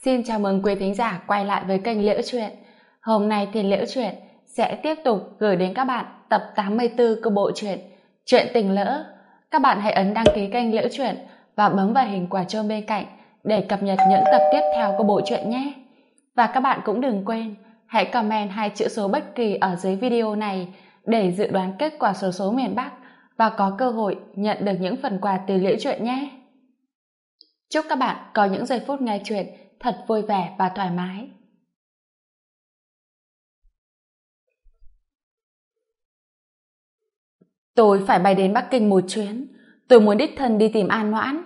Xin chào mừng quý thính giả quay lại với kênh Liễu Chuyện. Hôm nay thì Liễu Chuyện sẽ tiếp tục gửi đến các bạn tập 84 của bộ truyện Chuyện Tình Lỡ. Các bạn hãy ấn đăng ký kênh Liễu Chuyện và bấm vào hình quả chuông bên cạnh để cập nhật những tập tiếp theo của bộ truyện nhé. Và các bạn cũng đừng quên hãy comment 2 chữ số bất kỳ ở dưới video này để dự đoán kết quả xổ số miền Bắc và có cơ hội nhận được những phần quà từ Liễu Chuyện nhé. Chúc các bạn có những giây phút nghe chuyện thật vui vẻ và thoải mái. Tôi phải bay đến Bắc Kinh một chuyến. Tôi muốn đích thân đi tìm An Noãn.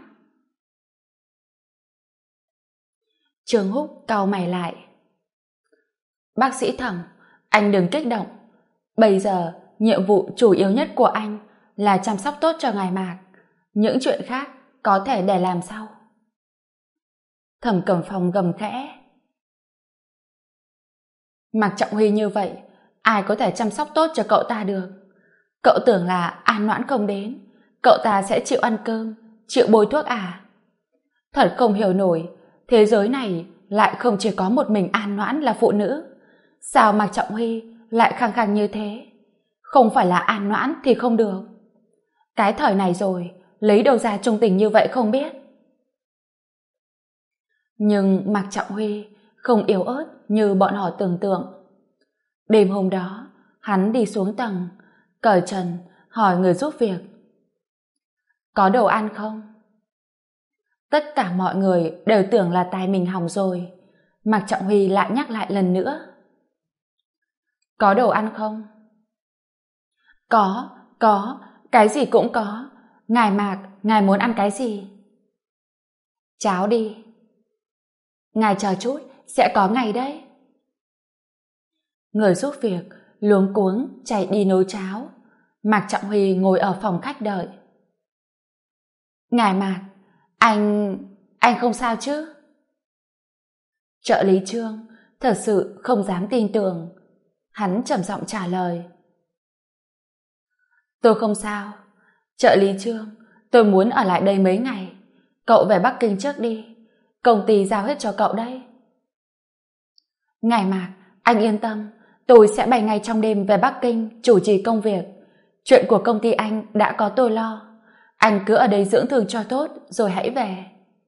Trương Húc cau mày lại. Bác sĩ Thẩm, anh đừng kích động. Bây giờ, nhiệm vụ chủ yếu nhất của anh là chăm sóc tốt cho ngài Mạc. Những chuyện khác có thể để làm sau. Thẩm Cẩm Phong gầm khẽ. Mạc Trọng Huy như vậy, ai có thể chăm sóc tốt cho cậu ta được? Cậu tưởng là An Noãn không đến, cậu ta sẽ chịu ăn cơm, chịu bôi thuốc à? Thật không hiểu nổi, thế giới này lại không chỉ có một mình An Noãn là phụ nữ. Sao Mạc Trọng Huy lại khăng khăng như thế? Không phải là An Noãn thì không được. Cái thời này rồi, lấy đâu ra trung tình như vậy không biết. Nhưng Mạc Trọng Huy không yếu ớt như bọn họ tưởng tượng. Đêm hôm đó, hắn đi xuống tầng, cởi trần, hỏi người giúp việc. Có đồ ăn không? Tất cả mọi người đều tưởng là tai mình hỏng rồi. Mạc Trọng Huy lại nhắc lại lần nữa. Có đồ ăn không? Có, cái gì cũng có. Ngài Mạc, ngài muốn ăn cái gì? Cháo đi. Ngài chờ chút, sẽ có ngày đấy. Người giúp việc luống cuống chạy đi nấu cháo. Mạc Trọng Huy ngồi ở phòng khách đợi. Ngài Mạc, anh không sao chứ? Trợ lý Trương thật sự không dám tin tưởng. Hắn trầm giọng trả lời. Tôi không sao. Trợ lý Trương, tôi muốn ở lại đây mấy ngày. Cậu về Bắc Kinh trước đi. Công ty giao hết cho cậu đấy. Ngài Mạc, anh yên tâm. Tôi sẽ bay ngay trong đêm về Bắc Kinh chủ trì công việc. Chuyện của công ty anh đã có tôi lo. Anh cứ ở đây dưỡng thương cho tốt rồi hãy về.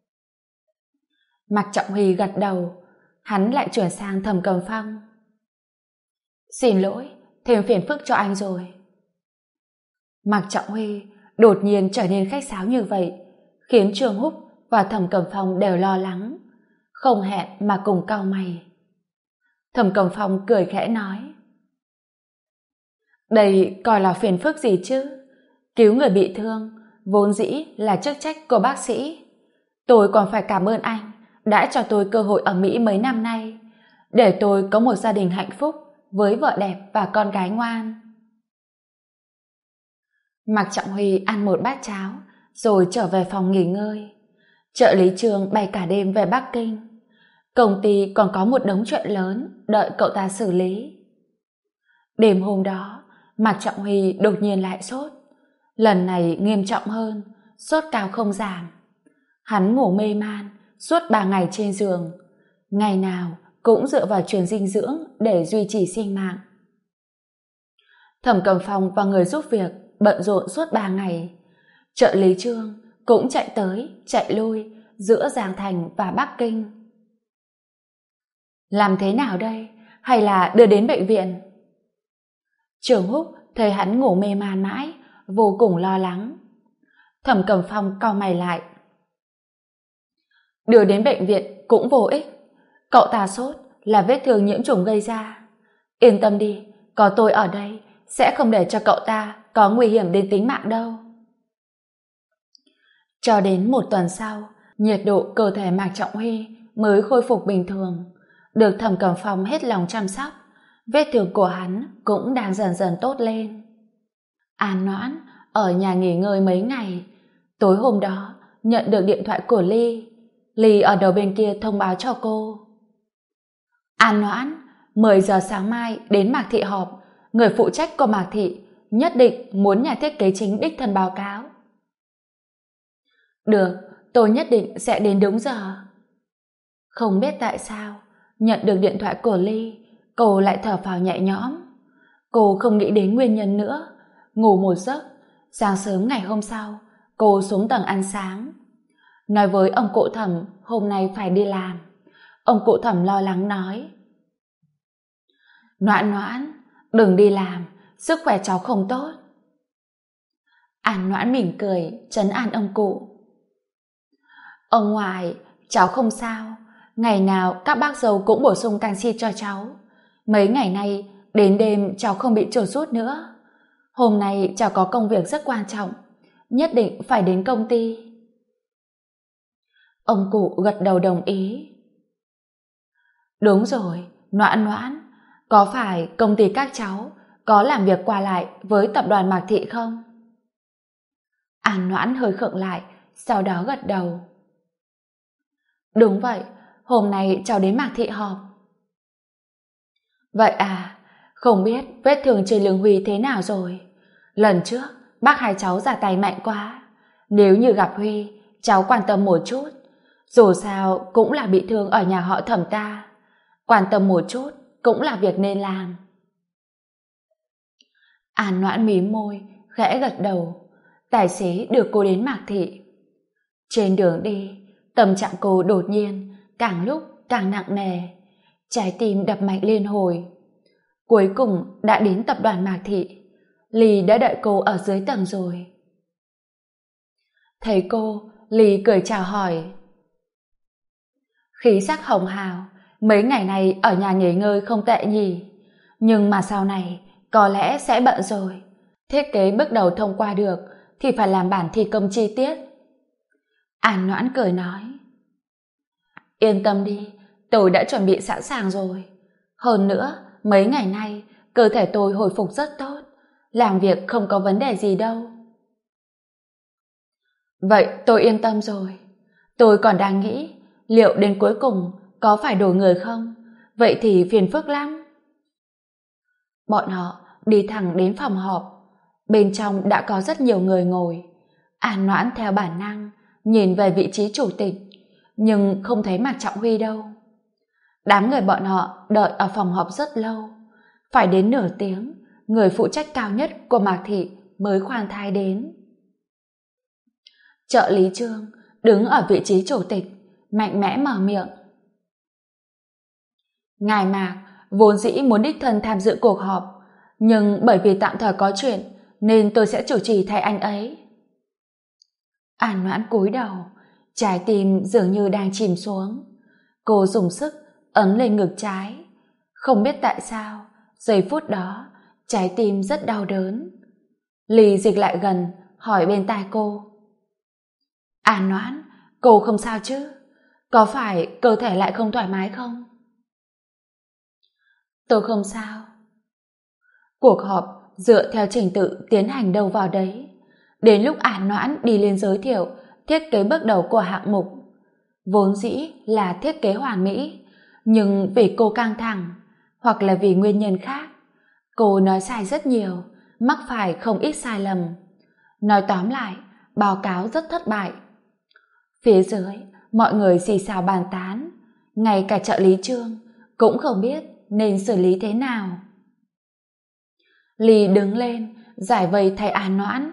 Mạc Trọng Huy gật đầu. Hắn lại chuyển sang Thẩm Cẩm Phong. Xin lỗi, thêm phiền phức cho anh rồi. Mạc Trọng Huy đột nhiên trở nên khách sáo như vậy, khiến Trương Húc và Thẩm Cẩm Phong đều lo lắng, không hẹn mà cùng cau mày. Thẩm Cẩm Phong cười khẽ nói. Đây coi là phiền phức gì chứ? Cứu người bị thương vốn dĩ là chức trách của bác sĩ. Tôi còn phải cảm ơn anh đã cho tôi cơ hội ở Mỹ mấy năm nay, để tôi có một gia đình hạnh phúc với vợ đẹp và con gái ngoan. Mạc Trọng Huy ăn một bát cháo rồi trở về phòng nghỉ ngơi. Trợ lý Trương bay cả đêm về Bắc Kinh. Công ty còn có một đống chuyện lớn đợi cậu ta xử lý. Đêm hôm đó, Mạc Trọng Huy đột nhiên lại sốt. Lần này nghiêm trọng hơn, sốt cao không giảm. Hắn ngủ mê man suốt 3 ngày trên giường, ngày nào cũng dựa vào truyền dinh dưỡng để duy trì sinh mạng. Thẩm Cẩm Phong và người giúp việc bận rộn suốt 3 ngày. Trợ lý Trương cũng chạy tới, chạy lui giữa Giang Thành và Bắc Kinh. Làm thế nào đây? Hay là đưa đến bệnh viện? Trương Húc thấy hắn ngủ mê man mãi, vô cùng lo lắng. Thẩm Cẩm Phong cau mày lại. Đưa đến bệnh viện cũng vô ích. Cậu ta sốt là vết thương nhiễm trùng gây ra. Yên tâm đi, có tôi ở đây sẽ không để cho cậu ta có nguy hiểm đến tính mạng đâu. Cho đến một tuần sau, nhiệt độ cơ thể Mạc Trọng Huy mới khôi phục bình thường. Được Thẩm Cẩm Phong hết lòng chăm sóc, vết thương của hắn cũng đang dần dần tốt lên. An Noãn ở nhà nghỉ ngơi mấy ngày. Tối hôm đó nhận được điện thoại của Ly. Ly ở đầu bên kia thông báo cho cô. An Noãn, 10 giờ sáng mai đến Mạc Thị họp. Người phụ trách của Mạc Thị nhất định muốn nhà thiết kế chính đích thân báo cáo. Được, tôi nhất định sẽ đến đúng giờ. Không biết tại sao, nhận được điện thoại của Ly, cô lại thở phào nhẹ nhõm. Cô không nghĩ đến nguyên nhân nữa, ngủ một giấc. Sáng sớm ngày hôm sau, cô xuống tầng ăn sáng. Nói với ông cụ Thẩm hôm nay phải đi làm. Ông cụ Thẩm lo lắng nói: Noãn Noãn, đừng đi làm, sức khỏe cháu không tốt. An Noãn mỉm cười, trấn an ông cụ. Ông ngoại, cháu không sao. Ngày nào các bác dâu cũng bổ sung canxi cho cháu. Mấy ngày nay, đến đêm cháu không bị chuột rút nữa. Hôm nay cháu có công việc rất quan trọng, nhất định phải đến công ty. Ông cụ gật đầu đồng ý. Đúng rồi, Noãn Noãn, có phải công ty các cháu có làm việc qua lại với tập đoàn Mạc Thị không? An Noãn hơi khựng lại, sau đó gật đầu. Đúng vậy, hôm nay cháu đến Mạc Thị họp. Vậy à, không biết vết thương trên lưng Huy thế nào rồi? Lần trước, bác hai cháu ra tay mạnh quá. Nếu như gặp Huy, cháu quan tâm một chút. Dù sao cũng là bị thương ở nhà họ Thẩm ta. Quan tâm một chút cũng là việc nên làm. An Noãn mím môi, khẽ gật đầu. Tài xế đưa cô đến Mạc Thị. Trên đường đi, tâm trạng cô đột nhiên càng lúc càng nặng nề. Trái tim đập mạnh liên hồi. Cuối cùng đã đến tập đoàn Mạc Thị. Ly đã đợi cô ở dưới tầng rồi. Thấy cô, Ly cười chào hỏi. Khí sắc hồng hào, mấy ngày này ở nhà nghỉ ngơi không tệ nhỉ. Nhưng mà sau này có lẽ sẽ bận rồi. Thiết kế bước đầu thông qua được thì phải làm bản thi công chi tiết. An Noãn cười nói: Yên tâm đi, tôi đã chuẩn bị sẵn sàng rồi. Hơn nữa, mấy ngày nay cơ thể tôi hồi phục rất tốt, làm việc không có vấn đề gì đâu. Vậy tôi yên tâm rồi. Tôi còn đang nghĩ liệu đến cuối cùng có phải đổi người không? Vậy thì phiền phức lắm. Bọn họ đi thẳng đến phòng họp. Bên trong đã có rất nhiều người ngồi. An Noãn theo bản năng nhìn về vị trí chủ tịch, nhưng không thấy Mạc Trọng Huy đâu. Đám người bọn họ đợi ở phòng họp rất lâu. Phải đến nửa tiếng, người phụ trách cao nhất của Mạc Thị mới khoan thai đến. Trợ lý Trương đứng ở vị trí chủ tịch, mạnh mẽ mở miệng. Ngài Mạc vốn dĩ muốn đích thân tham dự cuộc họp, nhưng bởi vì tạm thời có chuyện nên tôi sẽ chủ trì thay anh ấy. An Noãn cúi đầu, trái tim dường như đang chìm xuống. Cô dùng sức ấn lên ngực trái. Không biết tại sao, giây phút đó, trái tim rất đau đớn. Ly dịch lại gần, hỏi bên tai cô. An Noãn, cô không sao chứ? Có phải cơ thể lại không thoải mái không? Tôi không sao. Cuộc họp dựa theo trình tự tiến hành đâu vào đấy. Đến lúc An Noãn đi lên giới thiệu thiết kế bước đầu của hạng mục. Vốn dĩ là thiết kế hoàn mỹ, nhưng vì cô căng thẳng, hoặc là vì nguyên nhân khác, cô nói sai rất nhiều, mắc phải không ít sai lầm. Nói tóm lại, báo cáo rất thất bại. Phía dưới, mọi người xì xào bàn tán, ngay cả trợ lý Trương cũng không biết nên xử lý thế nào. Ly đứng lên, giải vây thay An Noãn.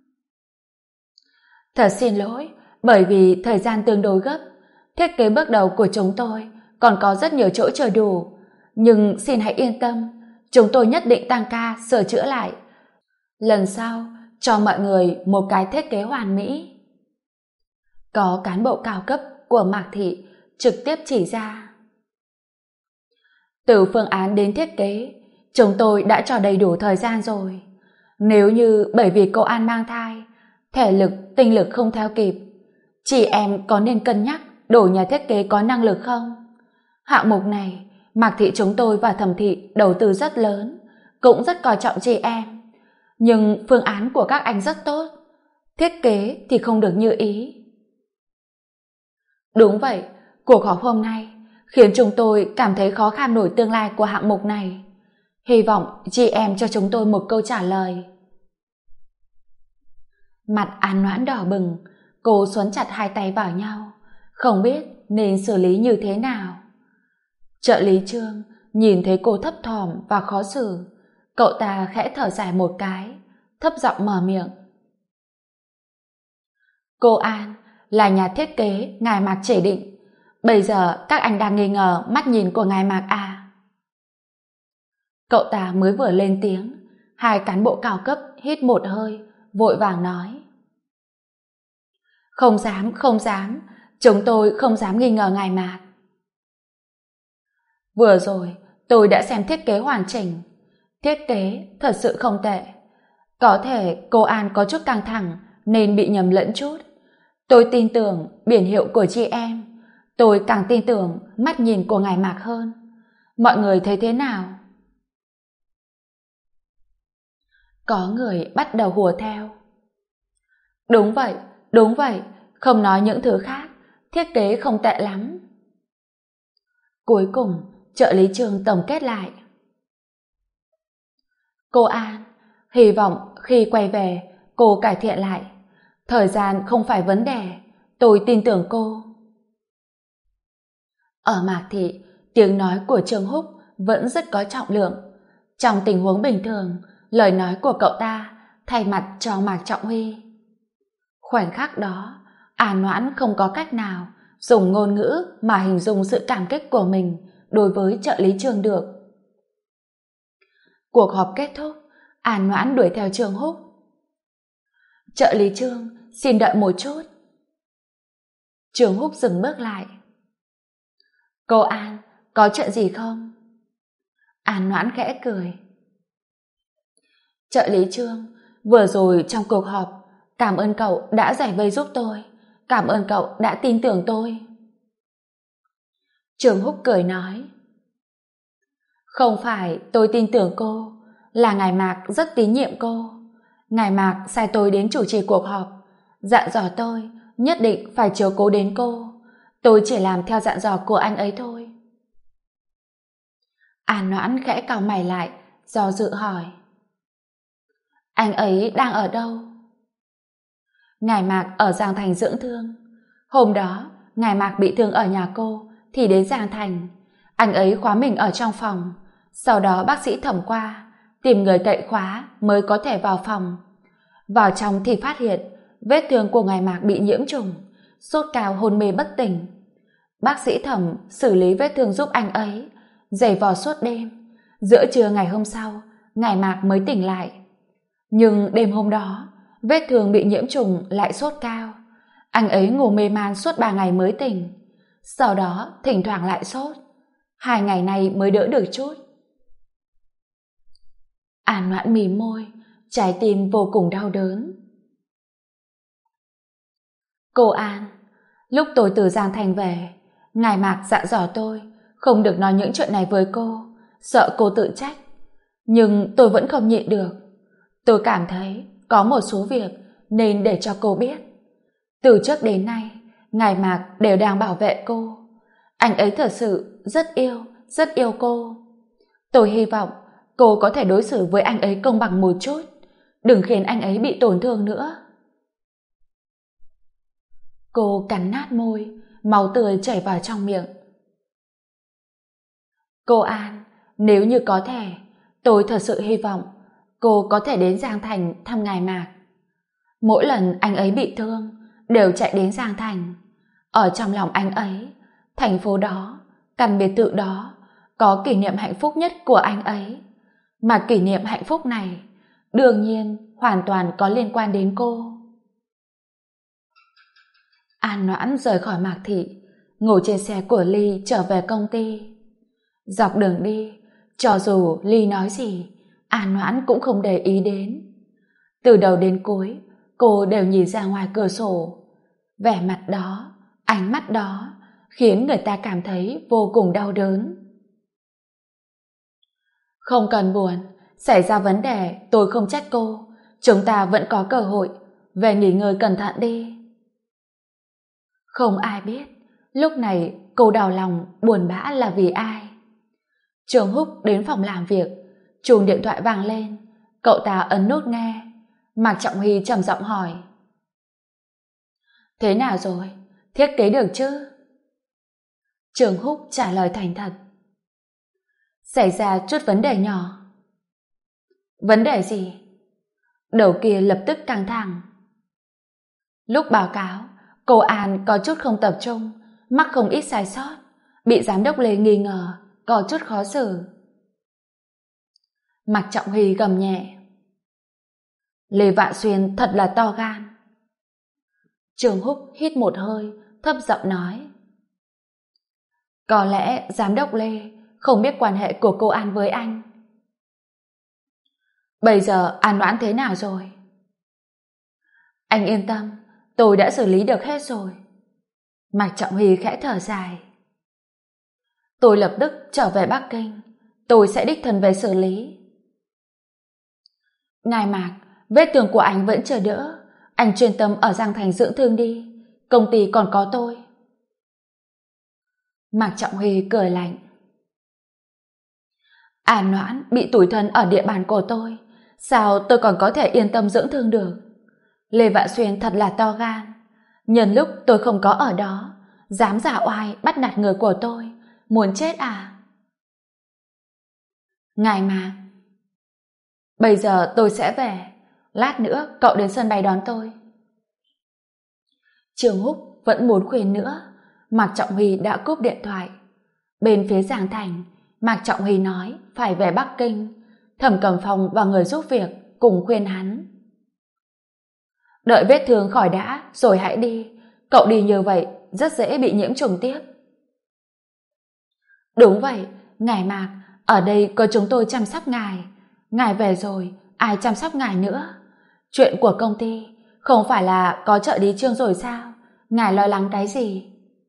Thật xin lỗi, bởi vì thời gian tương đối gấp, thiết kế bước đầu của chúng tôi còn có rất nhiều chỗ chưa đủ, nhưng xin hãy yên tâm, chúng tôi nhất định tăng ca sửa chữa lại. Lần sau, cho mọi người một cái thiết kế hoàn mỹ. Có cán bộ cao cấp của Mạc Thị trực tiếp chỉ ra. Từ phương án đến thiết kế, chúng tôi đã cho đầy đủ thời gian rồi. Nếu như bởi vì cô An mang thai, thể lực, tinh lực không theo kịp, chị em có nên cân nhắc đổi nhà thiết kế có năng lực không? Hạng mục này, Mạc Thị chúng tôi và Thẩm Thị đầu tư rất lớn, cũng rất coi trọng chị em. Nhưng phương án của các anh rất tốt, thiết kế thì không được như ý. Đúng vậy, cuộc họp hôm nay khiến chúng tôi cảm thấy khó khăn nổi tương lai của hạng mục này. Hy vọng chị em cho chúng tôi một câu trả lời. Mặt An Noãn đỏ bừng, cô xoắn chặt hai tay vào nhau, không biết nên xử lý như thế nào. Trợ lý Trương nhìn thấy cô thấp thỏm và khó xử, cậu ta khẽ thở dài một cái, thấp giọng mở miệng. Cô An, là nhà thiết kế ngài Mạc chỉ định. Bây giờ các anh đang nghi ngờ mắt nhìn của ngài Mạc à? Cậu ta mới vừa lên tiếng, hai cán bộ cao cấp hít một hơi, vội vàng nói. Không dám, không dám, chúng tôi không dám nghi ngờ ngài Mạc. Vừa rồi, tôi đã xem thiết kế hoàn chỉnh. Thiết kế thật sự không tệ. Có thể cô An có chút căng thẳng nên bị nhầm lẫn chút. Tôi tin tưởng biển hiệu của chị em. Tôi càng tin tưởng mắt nhìn của ngài Mạc hơn. Mọi người thấy thế nào? Có người bắt đầu hùa theo. Đúng vậy, không nói những thứ khác, thiết kế không tệ lắm. Cuối cùng, trợ lý Trương tổng kết lại. Cô An, hy vọng khi quay về, cô cải thiện lại. Thời gian không phải vấn đề, tôi tin tưởng cô. Ở Mạc Thị, tiếng nói của Trương Húc vẫn rất có trọng lượng. Trong tình huống bình thường, lời nói của cậu ta thay mặt cho Mạc Trọng Huy. Khoảnh khắc đó, An Noãn không có cách nào dùng ngôn ngữ mà hình dung sự cảm kích của mình đối với trợ lý Trương được. Cuộc họp kết thúc, An Noãn đuổi theo Trương Húc. Trợ lý Trương, xin đợi một chút. Trương Húc dừng bước lại. Cô An, có chuyện gì không? An Noãn khẽ cười. Trợ lý Trương, vừa rồi trong cuộc họp, cảm ơn cậu đã giải vây giúp tôi. Cảm ơn cậu đã tin tưởng tôi. Trương Húc cười nói. Không phải tôi tin tưởng cô, là ngài Mạc rất tín nhiệm cô. Ngài Mạc sai tôi đến chủ trì cuộc họp, dặn dò tôi nhất định phải chiếu cố đến cô. Tôi chỉ làm theo dặn dò của anh ấy thôi. An Noãn khẽ cau mày lại, do dự hỏi. Anh ấy đang ở đâu? Ngài Mạc ở Giang Thành dưỡng thương. Hôm đó, ngài Mạc bị thương ở nhà cô, thì đến Giang Thành. Anh ấy khóa mình ở trong phòng. Sau đó bác sĩ thẩm qua, tìm người cậy khóa mới có thể vào phòng. Vào trong thì phát hiện vết thương của ngài Mạc bị nhiễm trùng, sốt cao hôn mê bất tỉnh. Bác sĩ thẩm xử lý vết thương giúp anh ấy, giày vò suốt đêm. Giữa trưa ngày hôm sau, ngài Mạc mới tỉnh lại. Nhưng đêm hôm đó, vết thương bị nhiễm trùng lại sốt cao. Anh ấy ngủ mê man suốt 3 ngày mới tỉnh. Sau đó thỉnh thoảng lại sốt. 2 ngày nay mới đỡ được chút. An Noãn mím môi, trái tim vô cùng đau đớn. Cô An, lúc tôi từ Giang Thành về, ngài Mạc dặn dò tôi không được nói những chuyện này với cô, sợ cô tự trách. Nhưng tôi vẫn không nhịn được. Tôi cảm thấy có một số việc nên để cho cô biết. Từ trước đến nay, ngài Mạc đều đang bảo vệ cô. Anh ấy thật sự rất yêu cô. Tôi hy vọng cô có thể đối xử với anh ấy công bằng một chút, đừng khiến anh ấy bị tổn thương nữa. Cô cắn nát môi, máu tươi chảy vào trong miệng. Cô An, nếu như có thể, tôi thật sự hy vọng cô có thể đến Giang Thành thăm ngài Mạc. Mỗi lần anh ấy bị thương, đều chạy đến Giang Thành. Ở trong lòng anh ấy, thành phố đó, căn biệt thự đó, có kỷ niệm hạnh phúc nhất của anh ấy. Mà kỷ niệm hạnh phúc này, đương nhiên, hoàn toàn có liên quan đến cô. An Noãn rời khỏi Mạc Thị, ngồi trên xe của Ly trở về công ty. Dọc đường đi, cho dù Ly nói gì, An Noãn cũng không để ý đến. Từ đầu đến cuối, cô đều nhìn ra ngoài cửa sổ. Vẻ mặt đó, ánh mắt đó, khiến người ta cảm thấy vô cùng đau đớn. Không cần buồn, xảy ra vấn đề tôi không trách cô. Chúng ta vẫn có cơ hội, về nghỉ ngơi cẩn thận đi. Không ai biết, lúc này cô đau lòng, buồn bã là vì ai. Trường Húc đến phòng làm việc, chuông điện thoại vang lên, cậu ta ấn nút nghe. Mạc Trọng Huy trầm giọng hỏi. Thế nào rồi? Thiết kế được chứ? Trường Húc trả lời thành thật. Xảy ra chút vấn đề nhỏ. Vấn đề gì? Đầu kia lập tức căng thẳng. Lúc báo cáo, cô An có chút không tập trung, mắc không ít sai sót, bị giám đốc Lê nghi ngờ, có chút khó xử. Mạc Trọng Huy gầm nhẹ. Lê Vạn Xuyên thật là to gan. Trường Húc hít một hơi, thấp giọng nói. Có lẽ giám đốc Lê không biết quan hệ của cô An với anh. Bây giờ An Noãn thế nào rồi? Anh yên tâm, tôi đã xử lý được hết rồi. Mạc Trọng Huy khẽ thở dài. Tôi lập tức trở về Bắc Kinh, tôi sẽ đích thân về xử lý. Ngài Mạc, vết thương của anh vẫn chưa đỡ, anh chuyên tâm ở Giang Thành dưỡng thương đi, công ty còn có tôi. Mạc Trọng Huy cười lạnh. An Noãn bị tủi thân ở địa bàn của tôi, sao tôi còn có thể yên tâm dưỡng thương được? Lê Vạn Xuyên thật là to gan, nhân lúc tôi không có ở đó, dám giả oai bắt nạt người của tôi, muốn chết à? Ngài Mạc, bây giờ tôi sẽ về, lát nữa cậu đến sân bay đón tôi. Trường Húc vẫn muốn khuyên nữa, Mạc Trọng Huy đã cúp điện thoại. Bên phía Giang Thành, Mạc Trọng Huy nói phải về Bắc Kinh. Thẩm Cẩm Phong và người giúp việc cùng khuyên hắn. Đợi vết thương khỏi đã rồi hãy đi, cậu đi như vậy rất dễ bị nhiễm trùng tiếp. Đúng vậy, ngài Mạc, ở đây có chúng tôi chăm sóc ngài. Ngài về rồi, ai chăm sóc ngài nữa? Chuyện của công ty không phải là có trợ lý Trương rồi sao? Ngài lo lắng cái gì?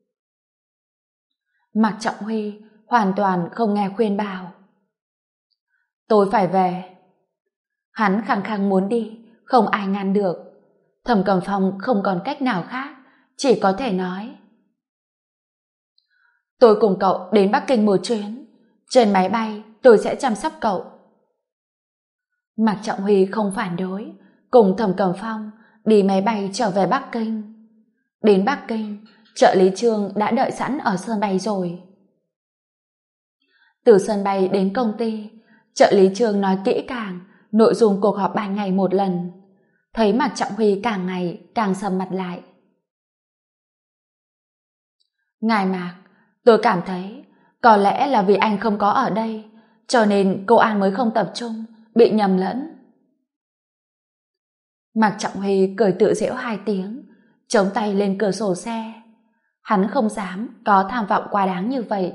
Mạc Trọng Huy hoàn toàn không nghe khuyên bảo. Tôi phải về. Hắn khăng khăng muốn đi, không ai ngăn được. Thẩm Cẩm Phong không còn cách nào khác, chỉ có thể nói. Tôi cùng cậu đến Bắc Kinh một chuyến. Trên máy bay tôi sẽ chăm sóc cậu. Mạc Trọng Huy không phản đối, cùng Thẩm Cẩm Phong đi máy bay trở về Bắc Kinh. Đến Bắc Kinh, trợ lý Trương đã đợi sẵn ở sân bay rồi. Từ sân bay đến công ty, trợ lý Trương nói kỹ càng nội dung cuộc họp ban ngày một lần. Thấy Mạc Trọng Huy càng ngày càng sầm mặt lại. Ngài Mạc, tôi cảm thấy có lẽ là vì anh không có ở đây, cho nên cô An mới không tập trung, bị nhầm lẫn. Mạc Trọng Huy cười tự giễu 2 tiếng, chống tay lên cửa sổ xe. Hắn không dám có tham vọng quá đáng như vậy.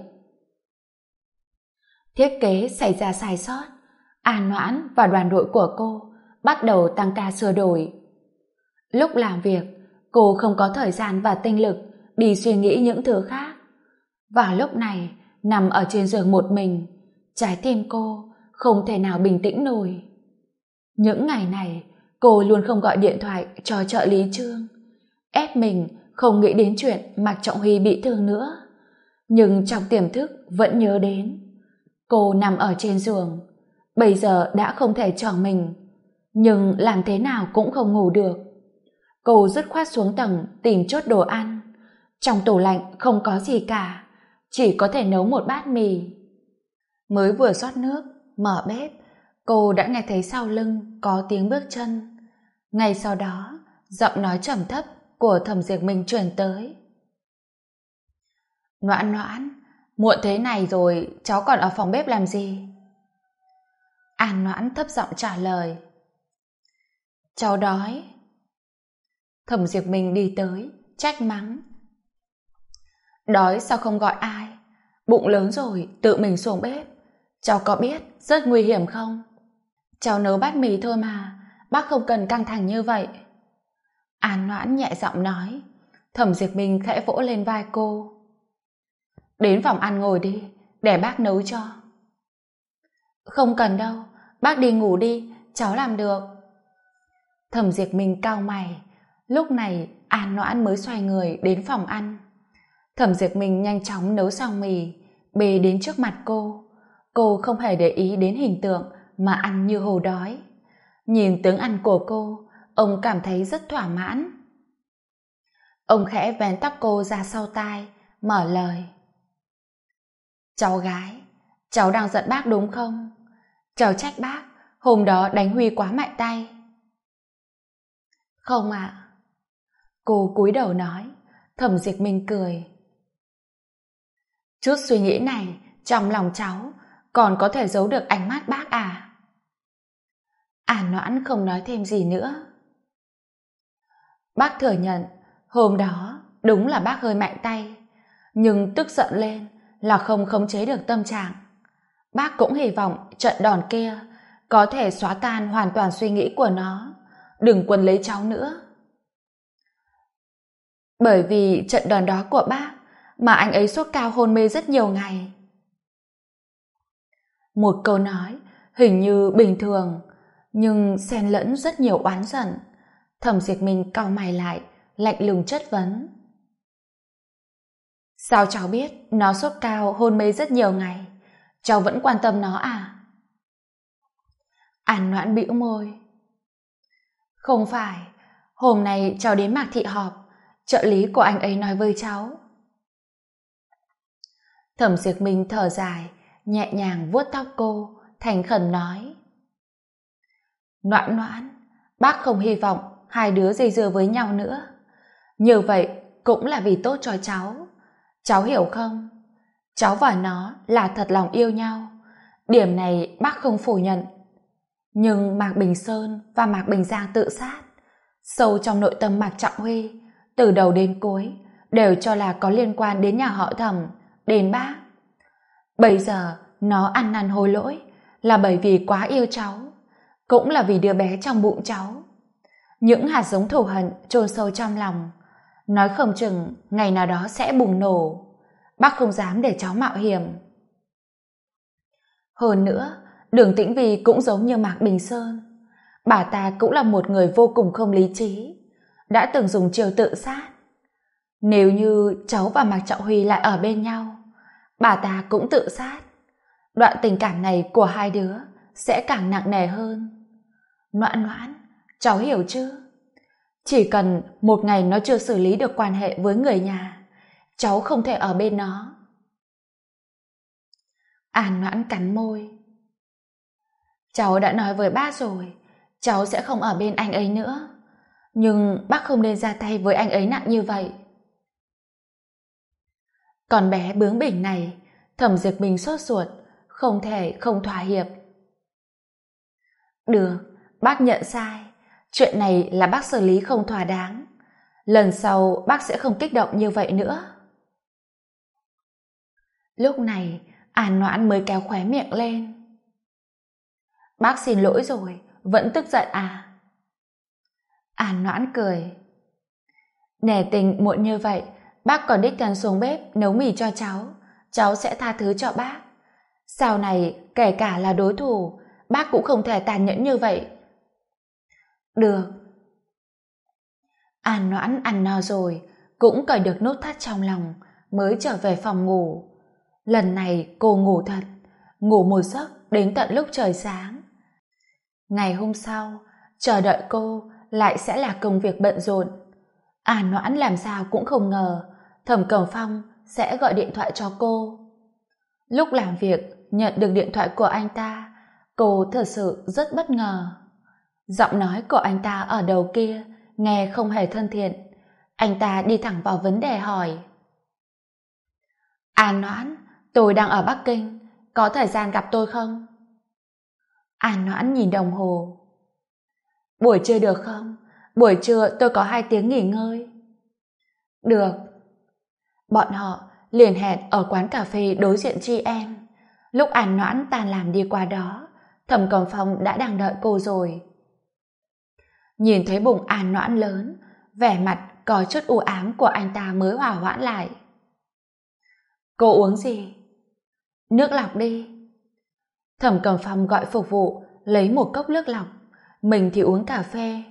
Thiết kế xảy ra sai sót, An Noãn và đoàn đội của cô bắt đầu tăng ca sửa đổi. Lúc làm việc, cô không có thời gian và tinh lực đi suy nghĩ những thứ khác. Và lúc này, nằm ở trên giường một mình, trái tim cô không thể nào bình tĩnh nổi. Những ngày này, cô luôn không gọi điện thoại cho trợ lý Trương, ép mình không nghĩ đến chuyện Mạc Trọng Huy bị thương nữa. Nhưng trong tiềm thức vẫn nhớ đến. Cô nằm ở trên giường, bây giờ đã không thể tròn mình, nhưng làm thế nào cũng không ngủ được. Cô dứt khoát xuống tầng tìm chốt đồ ăn. Trong tủ lạnh không có gì cả, chỉ có thể nấu một bát mì. Mới vừa rót nước, mở bếp, cô đã nghe thấy sau lưng có tiếng bước chân. Ngay sau đó, giọng nói trầm thấp của Thẩm Diệp Minh truyền tới. Noãn Noãn, muộn thế này rồi, cháu còn ở phòng bếp làm gì? An Noãn thấp giọng trả lời. Cháu đói. Thẩm Diệp Minh đi tới, trách mắng. Đói sao không gọi ai? Bụng lớn rồi, tự mình xuống bếp. Cháu có biết rất nguy hiểm không? Cháu nấu bát mì thôi mà, bác không cần căng thẳng như vậy. An Noãn nhẹ giọng nói. Thẩm Diệp Minh khẽ vỗ lên vai cô. Đến phòng ăn ngồi đi, để bác nấu cho. Không cần đâu, bác đi ngủ đi, cháu làm được. Thẩm Diệp Minh cau mày. Lúc này An Noãn mới xoay người đến phòng ăn. Thẩm Diệp Minh nhanh chóng nấu xong mì, bê đến trước mặt cô. Cô không hề để ý đến hình tượng mà ăn như hổ đói. Nhìn tướng ăn của cô, ông cảm thấy rất thỏa mãn. Ông khẽ vén tóc cô ra sau tai, mở lời. Cháu gái, Cháu đang giận bác đúng không? Cháu trách bác, hôm đó đánh Huy quá mạnh tay. Không ạ. Cô cúi đầu nói. Thẩm Dịch Minh cười. Chút suy nghĩ này trong lòng cháu còn có thể giấu được ánh mắt bác à? An Noãn không nói thêm gì nữa. Bác thừa nhận hôm đó đúng là bác hơi mạnh tay, nhưng tức giận lên là không khống chế được tâm trạng. Bác cũng hy vọng trận đòn kia có thể xóa tan hoàn toàn suy nghĩ của nó, đừng quấn lấy cháu nữa. Bởi vì trận đòn đó của bác mà anh ấy sốt cao hôn mê rất nhiều ngày. Một câu nói hình như bình thường, nhưng xen lẫn rất nhiều oán giận. Thẩm Dịch Minh cau mày lại, lạnh lùng chất vấn. Sao cháu biết nó sốt cao hôn mê rất nhiều ngày? Cháu vẫn quan tâm nó à? An Noãn bĩu môi. Không phải, hôm nay cháu đến Mạc Thị họp, trợ lý của anh ấy nói với cháu. Thẩm Dịch Minh thở dài, nhẹ nhàng vuốt tóc cô, thành khẩn nói. Noãn Noãn, bác không hy vọng hai đứa dây dưa với nhau nữa. Như vậy cũng là vì tốt cho cháu. Cháu hiểu không? Cháu và nó là thật lòng yêu nhau. Điểm này bác không phủ nhận. Nhưng Mạc Bình Sơn và Mạc Bình Giang tự sát, sâu trong nội tâm Mạc Trọng Huy, từ đầu đến cuối đều cho là có liên quan đến nhà họ Thẩm, đến bác. Bây giờ nó ăn năn hối lỗi là bởi vì quá yêu cháu, cũng là vì đứa bé trong bụng cháu. Những hạt giống thù hận chôn sâu trong lòng, nói không chừng ngày nào đó sẽ bùng nổ. Bác không dám để cháu mạo hiểm. Hơn nữa, Đường Tĩnh Vy cũng giống như Mạc Bình Sơn. Bà ta cũng là một người vô cùng không lý trí, đã từng dùng chiêu tự sát. Nếu như cháu và Mạc Trọng Huy lại ở bên nhau, bà ta cũng tự sát. Đoạn tình cảm này của hai đứa sẽ càng nặng nề hơn. Noãn Noãn, cháu hiểu chứ? Chỉ cần một ngày nó chưa xử lý được quan hệ với người nhà, cháu không thể ở bên nó. An Noãn cắn môi. Cháu đã nói với bác rồi, cháu sẽ không ở bên anh ấy nữa. Nhưng bác không nên ra tay với anh ấy nặng như vậy. Con bé bướng bỉnh này, Thẩm Dịch Minh sốt ruột, không thể không thỏa hiệp. Được, bác nhận sai. Chuyện này là bác xử lý không thỏa đáng. Lần sau bác sẽ không kích động như vậy nữa. Lúc này, An Noãn mới kéo khóe miệng lên. Bác xin lỗi rồi, vẫn tức giận à? An Noãn cười. Nể tình muộn như vậy, bác còn đích thân xuống bếp nấu mì cho cháu sẽ tha thứ cho bác. Sau này, kể cả là đối thủ, bác cũng không thể tàn nhẫn như vậy. Được. An Noãn ăn no rồi, cũng cởi được nút thắt trong lòng, mới trở về phòng ngủ. Lần này cô ngủ thật, ngủ một giấc đến tận lúc trời sáng. Ngày hôm sau, chờ đợi cô lại sẽ là công việc bận rộn. An Noãn làm sao cũng không ngờ Thẩm Cẩm Phong sẽ gọi điện thoại cho cô. Lúc làm việc nhận được điện thoại của anh ta, cô thật sự rất bất ngờ. Giọng nói của anh ta ở đầu kia nghe không hề thân thiện. Anh ta đi thẳng vào vấn đề hỏi. An Noãn, tôi đang ở Bắc Kinh, có thời gian gặp tôi không? An Noãn nhìn đồng hồ. Buổi trưa được không? Buổi trưa tôi có 2 tiếng nghỉ ngơi. Được. Bọn họ liền hẹn ở quán cà phê đối diện chị em. Lúc An Noãn tan làm đi qua đó, Thẩm Cẩm Phong đã đang đợi cô rồi. Nhìn thấy bụng An Noãn lớn, vẻ mặt có chút u ám của anh ta mới hòa hoãn lại. Cô uống gì? Nước lọc đi. Thẩm Cẩm Phong gọi phục vụ lấy một cốc nước lọc, mình thì uống cà phê.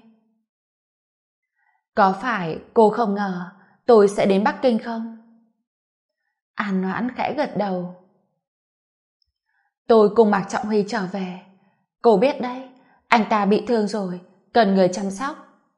Có phải cô không ngờ tôi sẽ đến Bắc Kinh không? An Noãn khẽ gật đầu. Tôi cùng Mạc Trọng Huy trở về. Cô biết đấy, anh ta bị thương rồi, cần người chăm sóc.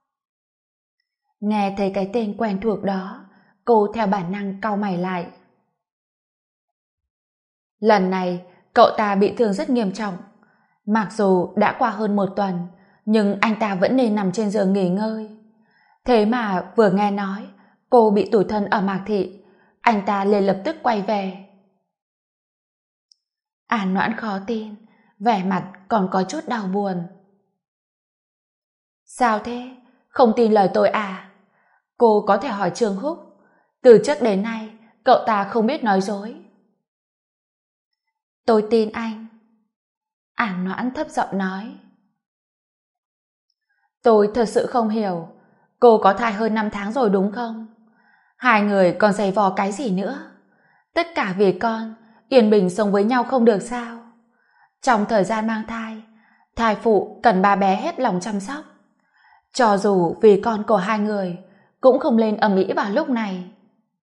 Nghe thấy cái tên quen thuộc đó, cô theo bản năng cau mày lại. Lần này cậu ta bị thương rất nghiêm trọng. Mặc dù đã qua hơn 1 tuần, nhưng anh ta vẫn nên nằm trên giường nghỉ ngơi. Thế mà vừa nghe nói cô bị tủi thân ở Mạc Thị, anh ta liền lập tức quay về. An Noãn khó tin, vẻ mặt còn có chút đau buồn. Sao thế? Không tin lời tôi à? Cô có thể hỏi Trương Húc. Từ trước đến nay, cậu ta không biết nói dối. Tôi tin anh. An Noãn thấp giọng nói. Tôi thật sự không hiểu, cô có thai hơn 5 tháng rồi đúng không? Hai người còn giày vò cái gì nữa? Tất cả vì con, yên bình sống với nhau không được sao? Trong thời gian mang thai, thai phụ cần ba bé hết lòng chăm sóc. Cho dù vì con của hai người, cũng không lên ầm ĩ vào lúc này.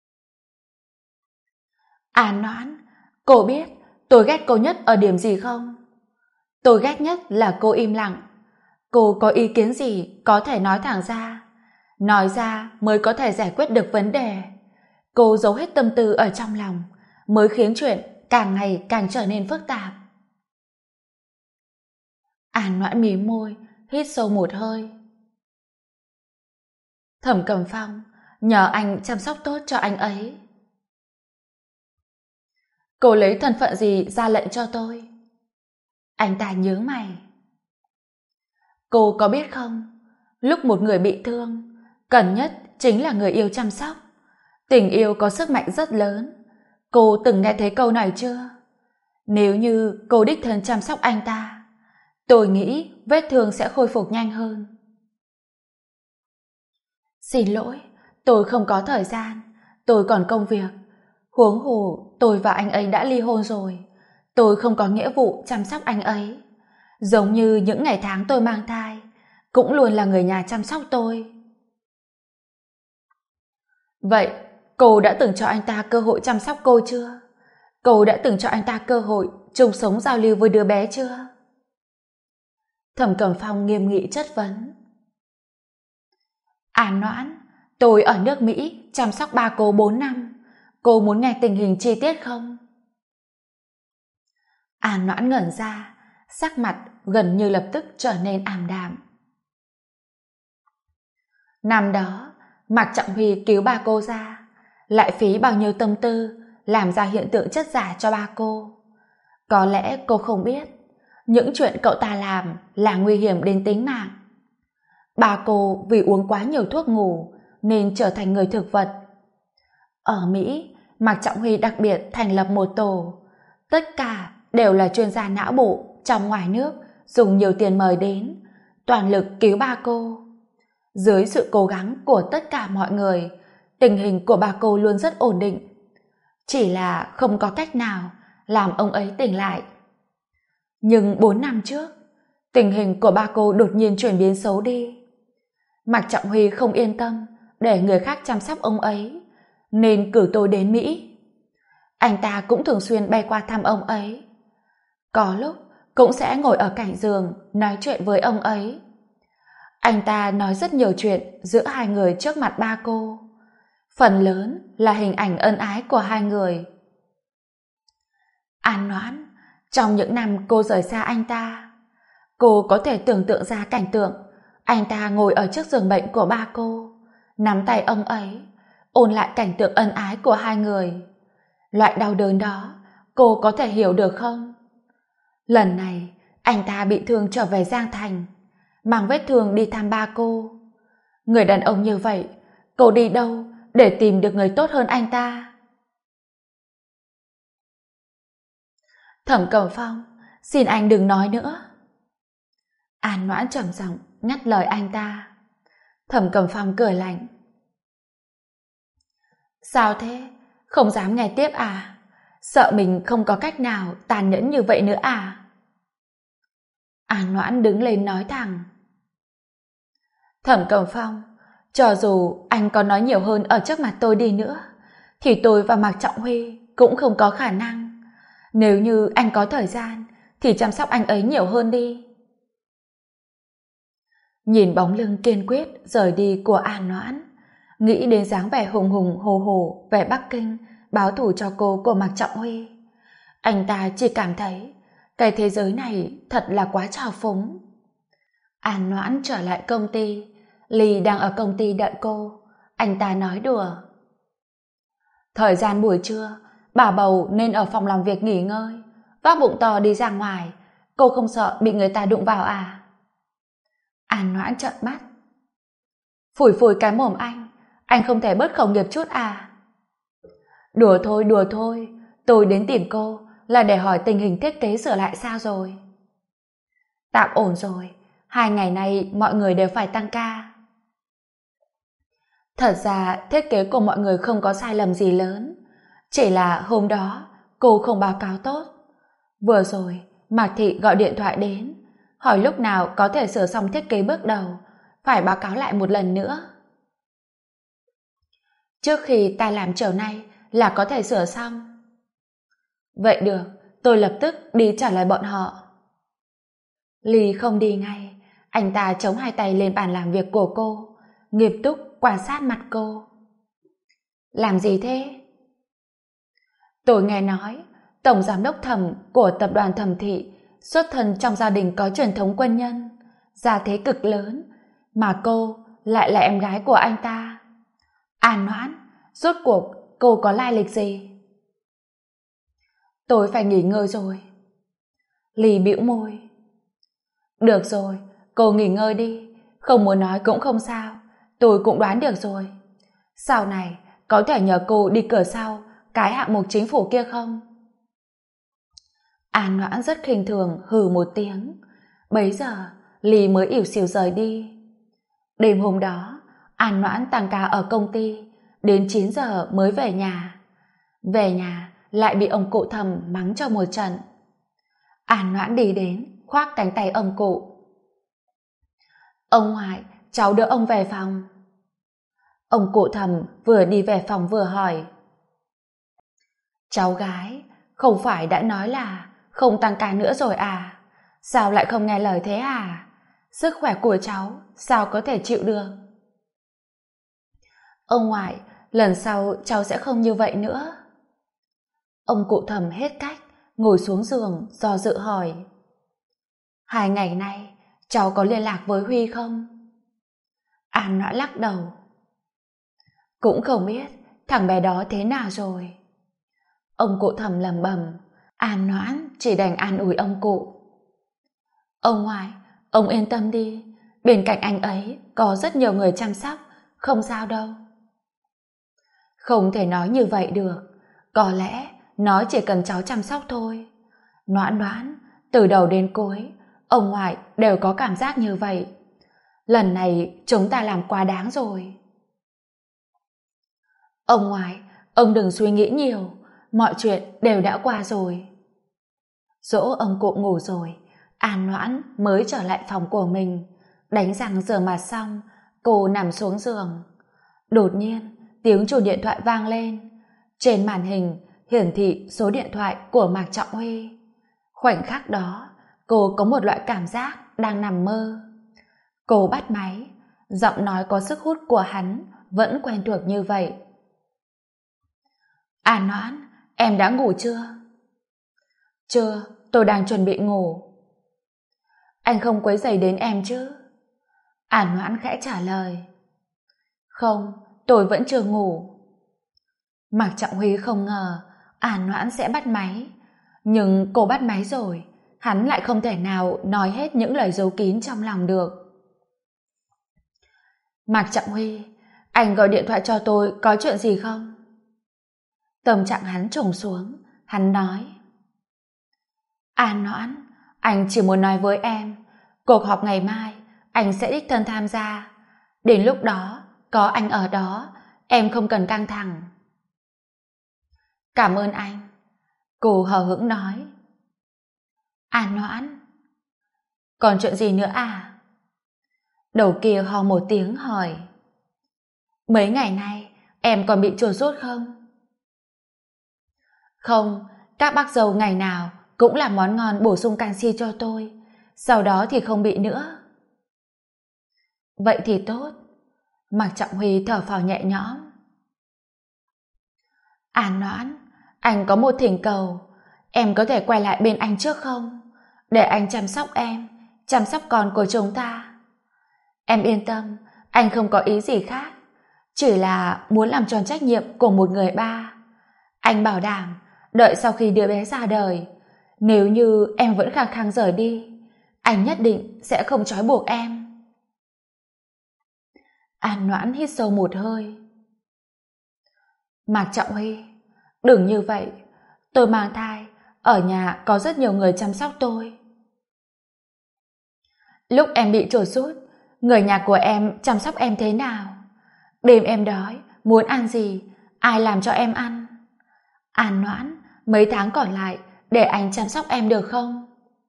An Noãn, cô biết tôi ghét cô nhất ở điểm gì không? Tôi ghét nhất là cô im lặng. Cô có ý kiến gì có thể nói thẳng ra. Nói ra mới có thể giải quyết được vấn đề. Cô giấu hết tâm tư ở trong lòng, mới khiến chuyện càng ngày càng trở nên phức tạp. An Noãn mím môi, hít sâu một hơi. Thẩm Cẩm Phong, nhờ anh chăm sóc tốt cho anh ấy. Cô lấy thân phận gì ra lệnh cho tôi? Anh ta nhướng mày. Cô có biết không, lúc một người bị thương, cần nhất chính là người yêu chăm sóc. Tình yêu có sức mạnh rất lớn. Cô từng nghe thấy câu này chưa? Nếu như cô đích thân chăm sóc anh ta, tôi nghĩ vết thương sẽ khôi phục nhanh hơn. Xin lỗi, tôi không có thời gian, tôi còn công việc. Huống hồ tôi và anh ấy đã ly hôn rồi, tôi không có nghĩa vụ chăm sóc anh ấy. Giống như những ngày tháng tôi mang thai, cũng luôn là người nhà chăm sóc tôi. Vậy, cô đã từng cho anh ta cơ hội chăm sóc cô chưa? Cô đã từng cho anh ta cơ hội chung sống giao lưu với đứa bé chưa? Thẩm Cẩm Phong nghiêm nghị chất vấn. An Noãn, tôi ở nước Mỹ chăm sóc ba cô 4 năm. Cô muốn nghe tình hình chi tiết không? An Noãn ngẩn ra, sắc mặt gần như lập tức trở nên ảm đạm. Năm đó, Mạc Trọng Huy cứu ba cô ra, lại phí bao nhiêu tâm tư làm ra hiện tượng chất giả cho ba cô. Có lẽ cô không biết, những chuyện cậu ta làm là nguy hiểm đến tính mạng. Ba cô vì uống quá nhiều thuốc ngủ nên trở thành người thực vật. Ở Mỹ, Mạc Trọng Huy đặc biệt thành lập một tổ, tất cả đều là chuyên gia não bộ trong ngoài nước, dùng nhiều tiền mời đến, toàn lực cứu ba cô. Dưới sự cố gắng của tất cả mọi người, tình hình của ba cô luôn rất ổn định. Chỉ là không có cách nào làm ông ấy tỉnh lại. Nhưng 4 năm trước, tình hình của ba cô đột nhiên chuyển biến xấu đi. Mạc Trọng Huy không yên tâm để người khác chăm sóc ông ấy, nên cử tôi đến Mỹ. Anh ta cũng thường xuyên bay qua thăm ông ấy. Có lúc cũng sẽ ngồi ở cạnh giường nói chuyện với ông ấy. Anh ta nói rất nhiều chuyện giữa hai người trước mặt ba cô. Phần lớn là hình ảnh ân ái của hai người. An Noãn, trong những năm cô rời xa anh ta, cô có thể tưởng tượng ra cảnh tượng anh ta ngồi ở trước giường bệnh của ba cô, nắm tay ông ấy, ôn lại cảnh tượng ân ái của hai người. Loại đau đớn đó, cô có thể hiểu được không? Lần này, anh ta bị thương trở về Giang Thành, mang vết thương đi thăm ba cô. Người đàn ông như vậy, cô đi đâu để tìm được người tốt hơn anh ta? Thẩm Cẩm Phong, xin anh đừng nói nữa. An Noãn trầm giọng ngắt lời anh ta. Thẩm Cẩm Phong cười lạnh. Sao thế? Không dám nghe tiếp à? Sợ mình không có cách nào tàn nhẫn như vậy nữa à? An Noãn đứng lên nói thẳng. Thẩm Cẩm Phong, cho dù anh có nói nhiều hơn ở trước mặt tôi đi nữa, thì tôi và Mạc Trọng Huy cũng không có khả năng. Nếu như anh có thời gian, thì chăm sóc anh ấy nhiều hơn đi. Nhìn bóng lưng kiên quyết rời đi của An Noãn, nghĩ đến dáng vẻ hùng hùng hồ hồ về Bắc Kinh báo thù cho cô của Mạc Trọng Huy, Anh ta chỉ cảm thấy cái thế giới này thật là quá trào phúng. An Noãn trở lại công ty, Ly đang ở công ty đợi cô. Anh ta nói đùa: thời gian buổi trưa, bà bầu nên ở phòng làm việc nghỉ ngơi, vác bụng to đi ra ngoài, cô không sợ bị người ta đụng vào à? An Noãn trợn mắt: phủi phủi cái mồm anh không thể bớt khẩu nghiệp chút à? Đùa thôi, tôi đến tìm cô là để hỏi tình hình thiết kế sửa lại sao rồi. Tạm ổn rồi, 2 ngày nay mọi người đều phải tăng ca. Thật ra thiết kế của mọi người không có sai lầm gì lớn, chỉ là hôm đó cô không báo cáo tốt. Vừa rồi Mạc Thị gọi điện thoại đến, hỏi lúc nào có thể sửa xong thiết kế bước đầu, phải báo cáo lại một lần nữa. Trước khi ta làm chiều nay là có thể sửa xong. Vậy được, tôi lập tức đi trả lời bọn họ. Ly không đi ngay, anh ta chống 2 tay lên bàn làm việc của cô, nghiêm túc quan sát mặt cô. Làm gì thế? Tôi nghe nói tổng giám đốc Thẩm của tập đoàn Thẩm Thị xuất thân trong gia đình có truyền thống quân nhân, gia thế cực lớn, mà cô lại là em gái của anh ta. An Noãn, rốt cuộc cô có lai lịch gì? Tôi phải nghỉ ngơi rồi. Ly bĩu môi. Được rồi, cô nghỉ ngơi đi, không muốn nói cũng không sao, tôi cũng đoán được rồi. Sau này có thể nhờ cô đi cửa sau cái hạng mục chính phủ kia không? An Noãn rất khinh thường hừ một tiếng. Bấy giờ Ly mới ỉu xìu rời đi. Đêm hôm đó An Noãn tăng ca ở công ty, đến 9 giờ mới về nhà. Về nhà lại bị ông cụ Thẩm mắng cho một trận. An Noãn đi đến khoác cánh tay ông cụ. Ông ngoại, cháu đưa ông về phòng. Ông cụ Thẩm vừa đi về phòng vừa hỏi: cháu gái, không phải đã nói là không tăng ca nữa rồi à? Sao lại không nghe lời thế à? Sức khỏe của cháu sao có thể chịu được? Ông ngoại, lần sau cháu sẽ không như vậy nữa. Ông cụ Thẩm hết cách, ngồi xuống giường do dự hỏi: 2 ngày nay cháu có liên lạc với Huy không? An Noãn lắc đầu: cũng không biết thằng bé đó thế nào rồi. Ông cụ Thẩm lẩm bẩm. An Noãn chỉ đành an ủi ông cụ: ông ngoại, ông yên tâm đi, bên cạnh anh ấy có rất nhiều người chăm sóc, không sao đâu. Không thể nói như vậy được, có lẽ nó chỉ cần cháu chăm sóc thôi. Noãn đoán, từ đầu đến cuối ông ngoại đều có cảm giác như vậy. Lần này chúng ta làm quá đáng rồi. Ông ngoại, ông đừng suy nghĩ nhiều, mọi chuyện đều đã qua rồi. Dỗ ông cụ ngủ rồi, An Noãn mới trở lại phòng của mình. Đánh răng rửa mặt xong, cô nằm xuống giường. Đột nhiên tiếng chuông điện thoại vang lên. Trên màn hình hiển thị số điện thoại của Mạc Trọng Huy. Khoảnh khắc đó cô có một loại cảm giác đang nằm mơ. Cô bắt máy, giọng nói có sức hút của hắn vẫn quen thuộc như vậy. An Noãn, em đã ngủ chưa? Chưa, tôi đang chuẩn bị ngủ. Anh không quấy rầy đến em chứ? An Noãn khẽ trả lời. Không, tôi vẫn chưa ngủ. Mạc Trọng Huy không ngờ An Noãn sẽ bắt máy, nhưng cô bắt máy rồi, hắn lại không thể nào nói hết những lời giấu kín trong lòng được. Mạc Trọng Huy, anh gọi điện thoại cho tôi có chuyện gì không? Tâm trạng hắn trùng xuống, hắn nói: An Noãn, anh chỉ muốn nói với em, cuộc họp ngày mai anh sẽ đích thân tham gia. Đến lúc đó, có anh ở đó, em không cần căng thẳng. Cảm ơn anh. Cô hờ hững nói. An Noãn, còn chuyện gì nữa à? Đầu kia ho một tiếng hỏi. Mấy ngày nay em còn bị chuột rút không? Không, các bác dâu ngày nào cũng làm món ngon bổ sung canxi cho tôi, sau đó thì không bị nữa. Vậy thì tốt. Mạc Trọng Huy thở phào nhẹ nhõm. An Noãn, anh có một thỉnh cầu, em có thể quay lại bên anh trước không? Để anh chăm sóc em, chăm sóc con của chúng ta. Em yên tâm, anh không có ý gì khác. Chỉ là muốn làm tròn trách nhiệm của một người ba. Anh bảo đảm, đợi sau khi đứa bé ra đời, nếu như em vẫn khăng khăng rời đi, anh nhất định sẽ không trói buộc em. An Noãn hít sâu một hơi. Mạc Trọng Huy, đừng như vậy. Tôi mang thai, ở nhà có rất nhiều người chăm sóc tôi. Lúc em bị chuột rút, người nhà của em chăm sóc em thế nào? Đêm em đói, muốn ăn gì, ai làm cho em ăn? An Noãn, mấy tháng còn lại để anh chăm sóc em được không?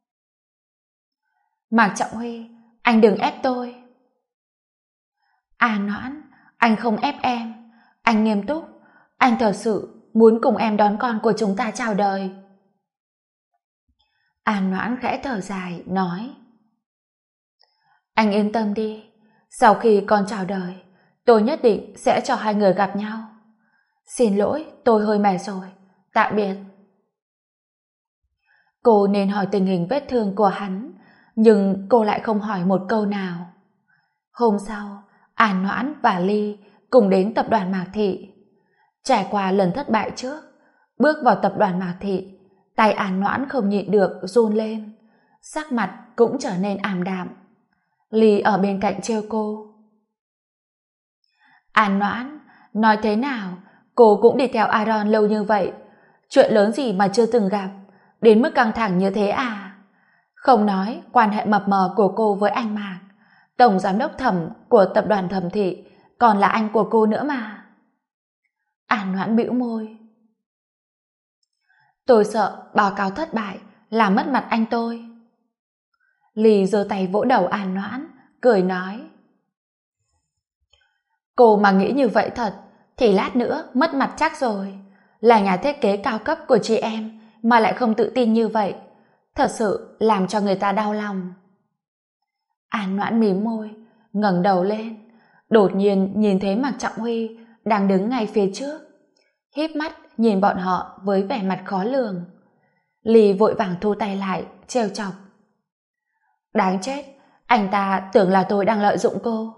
Mạc Trọng Huy, anh đừng ép tôi. An Noãn, anh không ép em. Anh nghiêm túc. Anh thật sự muốn cùng em đón con của chúng ta chào đời. An Noãn khẽ thở dài, nói: Anh yên tâm đi. Sau khi con chào đời, tôi nhất định sẽ cho hai người gặp nhau. Xin lỗi, tôi hơi mệt rồi. Tạm biệt. Cô nên hỏi tình hình vết thương của hắn, nhưng cô lại không hỏi một câu nào. Hôm sau, An Noãn và Ly cùng đến tập đoàn Mạc Thị. Trải qua lần thất bại trước, bước vào tập đoàn Mạc Thị, tay An Noãn không nhịn được run lên, sắc mặt cũng trở nên ảm đạm. Ly ở bên cạnh trêu cô: An Noãn, nói thế nào, cô cũng đi theo Aaron lâu như vậy, chuyện lớn gì mà chưa từng gặp, đến mức căng thẳng như thế à? Không nói quan hệ mập mờ của cô với anh Mạc, tổng giám đốc Thẩm của tập đoàn Thẩm Thị còn là anh của cô nữa mà. An Noãn bĩu môi: Tôi sợ báo cáo thất bại làm mất mặt anh tôi. Ly giơ tay vỗ đầu An Noãn, cười nói: Cô mà nghĩ như vậy thật thì lát nữa mất mặt chắc rồi. Là nhà thiết kế cao cấp của chị em mà lại không tự tin như vậy, thật sự làm cho người ta đau lòng. An Noãn mím môi, ngẩng đầu lên, đột nhiên nhìn thấy Mạc Trọng Huy đang đứng ngay phía trước, híp mắt nhìn bọn họ với vẻ mặt khó lường. Ly vội vàng thu tay lại, trêu chọc: Đáng chết, anh ta tưởng là tôi đang lợi dụng cô.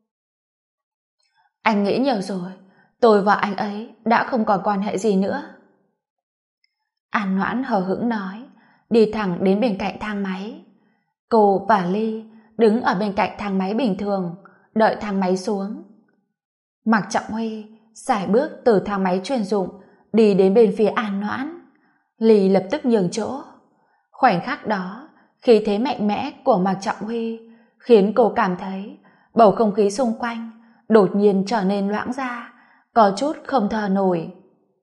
Anh nghĩ nhiều rồi, tôi và anh ấy đã không còn quan hệ gì nữa. An Noãn hờ hững nói, đi thẳng đến bên cạnh thang máy. Cô và Ly đứng ở bên cạnh thang máy bình thường, đợi thang máy xuống. Mạc Trọng Huy sải bước từ thang máy chuyên dụng đi đến bên phía An Noãn. Ly lập tức nhường chỗ. Khoảnh khắc đó, khí thế mạnh mẽ của Mạc Trọng Huy khiến cô cảm thấy bầu không khí xung quanh đột nhiên trở nên loãng ra, có chút không thở nổi.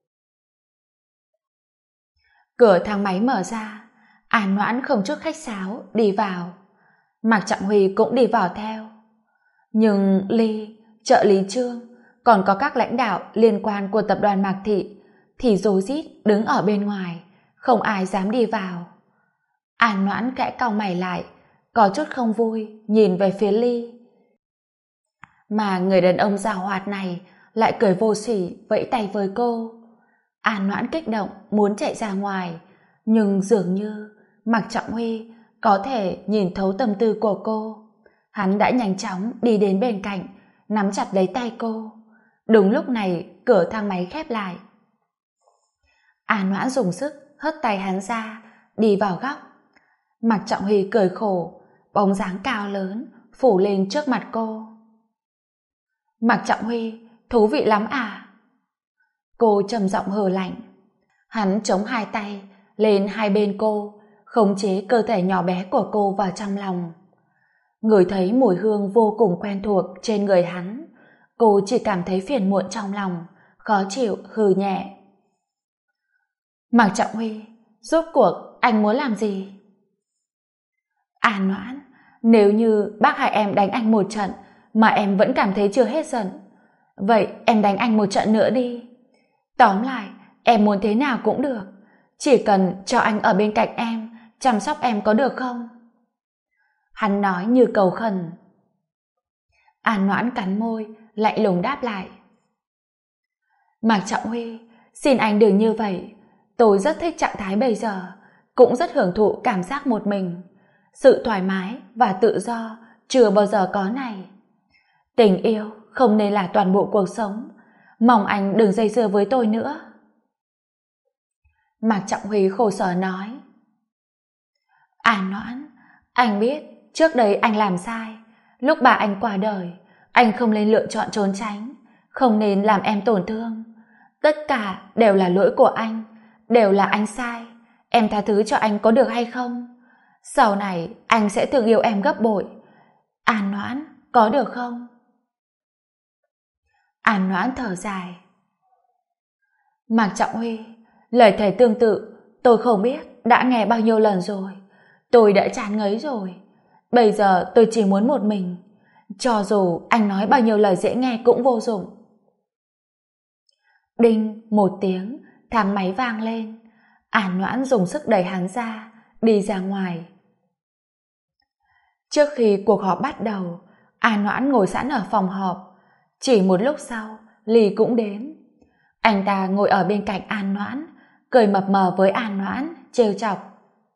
Cửa thang máy mở ra, An Noãn không chút khách sáo đi vào. Mạc Trọng Huy cũng đi vào theo. Nhưng Ly, trợ lý Trương, còn có các lãnh đạo liên quan của tập đoàn Mạc Thị thì rối rít đứng ở bên ngoài, không ai dám đi vào. An Noãn khẽ cau mày lại, có chút không vui nhìn về phía Ly. Mà người đàn ông giàu hoạt này lại cười vô sỉ vẫy tay với cô. An Noãn kích động muốn chạy ra ngoài, nhưng dường như Mạc Trọng Huy có thể nhìn thấu tâm tư của cô. Hắn đã nhanh chóng đi đến bên cạnh, nắm chặt lấy tay cô. Đúng lúc này cửa thang máy khép lại. An Noãn dùng sức hất tay hắn ra, đi vào góc. Mạc Trọng Huy cười khổ, bóng dáng cao lớn phủ lên trước mặt cô. Mạc Trọng Huy, thú vị lắm à? Cô trầm giọng hừ lạnh. Hắn chống hai tay lên hai bên cô, khống chế cơ thể nhỏ bé của cô vào trong lòng. Ngửi thấy mùi hương vô cùng quen thuộc trên người hắn, cô chỉ cảm thấy phiền muộn trong lòng, khó chịu hừ nhẹ. Mạc Trọng Huy, rốt cuộc anh muốn làm gì? An Noãn, nếu như bác hai em đánh anh một trận mà em vẫn cảm thấy chưa hết giận, vậy em đánh anh một trận nữa đi. Tóm lại, em muốn thế nào cũng được, chỉ cần cho anh ở bên cạnh em, chăm sóc em có được không? Hắn nói như cầu khẩn. An Noãn cắn môi, lạnh lùng đáp lại. Mạc Trọng Huy, xin anh đừng như vậy. Tôi rất thích trạng thái bây giờ, cũng rất hưởng thụ cảm giác một mình. Sự thoải mái và tự do chưa bao giờ có này. Tình yêu không nên là toàn bộ cuộc sống. Mong anh đừng dây dưa với tôi nữa. Mạc Trọng Huy khổ sở nói. Noãn, anh biết trước đây anh làm sai. Lúc bà anh qua đời, anh không nên lựa chọn trốn tránh, không nên làm em tổn thương. Tất cả đều là lỗi của anh, đều là anh sai. Em tha thứ cho anh có được hay không? Sau này anh sẽ thương yêu em gấp bội. Noãn, có được không? Noãn thở dài. Mạc Trọng Huy, lời thề tương tự tôi không biết đã nghe bao nhiêu lần rồi. Tôi đã chán ngấy rồi. Bây giờ tôi chỉ muốn một mình. Cho dù anh nói bao nhiêu lời dễ nghe cũng vô dụng. Đinh một tiếng, thang máy vang lên. Noãn dùng sức đẩy hắn ra, đi ra ngoài. Trước khi cuộc họp bắt đầu, Noãn ngồi sẵn ở phòng họp. Chỉ một lúc sau, Ly cũng đến. Anh ta ngồi ở bên cạnh Noãn, cười mập mờ với Noãn, trêu chọc.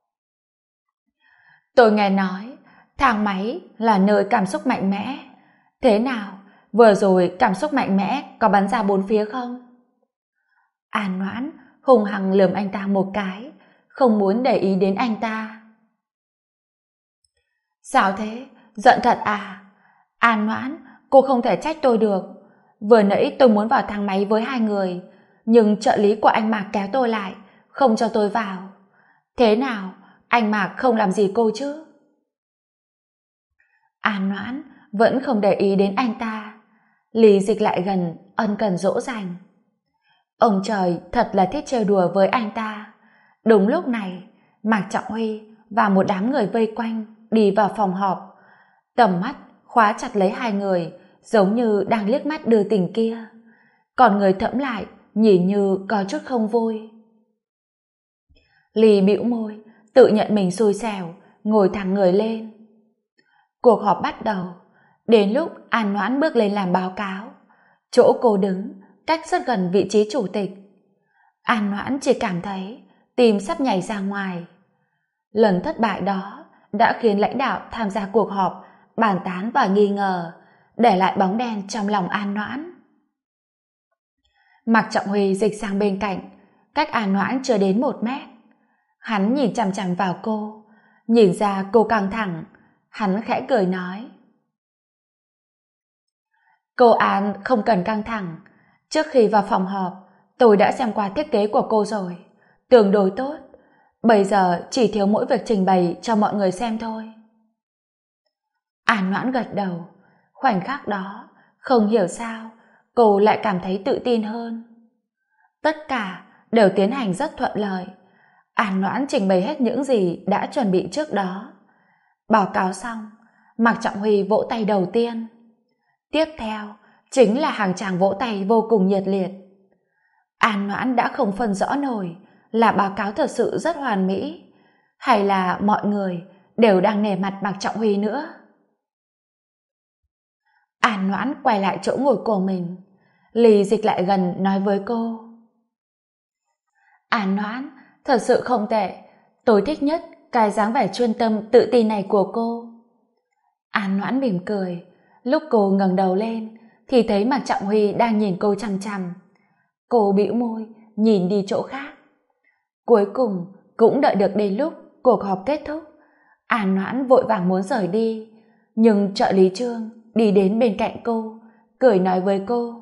Tôi nghe nói thang máy là nơi cảm xúc mạnh mẽ. Thế nào, vừa rồi cảm xúc mạnh mẽ có bắn ra bốn phía không? Noãn hung hăng lườm anh ta một cái, không muốn để ý đến anh ta. Sao thế? Giận thật à? Noãn, cô không thể trách tôi được. Vừa nãy tôi muốn vào thang máy với hai người, nhưng trợ lý của anh Mạc kéo tôi lại, không cho tôi vào. Thế nào, anh Mạc không làm gì cô chứ? Noãn vẫn không để ý đến anh ta. Lý dịch lại gần, ân cần dỗ dành. Ông trời thật là thích trêu đùa với anh ta. Đúng lúc này, Mạc Trọng Huy và một đám người vây quanh đi vào phòng họp. Tầm mắt khóa chặt lấy hai người, giống như đang liếc mắt đưa tình kia. Còn người thẫm lại, nhìn như có chút không vui. Lý bĩu môi, tự nhận mình xui xẻo, ngồi thẳng người lên. Cuộc họp bắt đầu. Đến lúc Noãn bước lên làm báo cáo, chỗ cô đứng cách rất gần vị trí chủ tịch. Noãn chỉ cảm thấy tim sắp nhảy ra ngoài. Lần thất bại đó đã khiến lãnh đạo tham gia cuộc họp bàn tán và nghi ngờ, để lại bóng đen trong lòng Noãn. Mạc Trọng Huy dịch sang bên cạnh, cách Noãn chưa đến 1 mét. Hắn nhìn chằm chằm vào cô, nhìn ra cô căng thẳng. Hắn khẽ cười nói. Cô An không cần căng thẳng. Trước khi vào phòng họp, tôi đã xem qua thiết kế của cô rồi. Tương đối tốt. Bây giờ chỉ thiếu mỗi việc trình bày cho mọi người xem thôi. Noãn gật đầu. Khoảnh khắc đó, không hiểu sao, cô lại cảm thấy tự tin hơn. Tất cả đều tiến hành rất thuận lợi. Noãn trình bày hết những gì đã chuẩn bị trước đó. Báo cáo xong, Mạc Trọng Huy vỗ tay đầu tiên. Tiếp theo chính là hàng tràng vỗ tay vô cùng nhiệt liệt. Noãn đã không phân rõ nổi là báo cáo thật sự rất hoàn mỹ, hay là mọi người đều đang nể mặt Mạc Trọng Huy nữa. Noãn quay lại chỗ ngồi của mình. Lý dịch lại gần nói với cô. Noãn, thật sự không tệ. Tôi thích nhất cái dáng vẻ chuyên tâm tự tin này của cô. Noãn mỉm cười. Lúc cô ngẩng đầu lên thì thấy Mạc Trọng Huy đang nhìn cô chằm chằm. Cô bĩu môi nhìn đi chỗ khác. Cuối cùng cũng đợi được đến lúc cuộc họp kết thúc. Noãn vội vàng muốn rời đi, nhưng trợ lý Trương đi đến bên cạnh cô, cười nói với cô.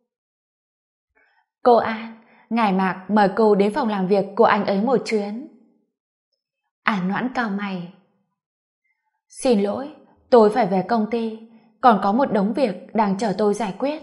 Cô An, ngài Mạc mời cô đến phòng làm việc của anh ấy một chuyến. Noãn cau mày. Xin lỗi, tôi phải về công ty, còn có một đống việc đang chờ tôi giải quyết.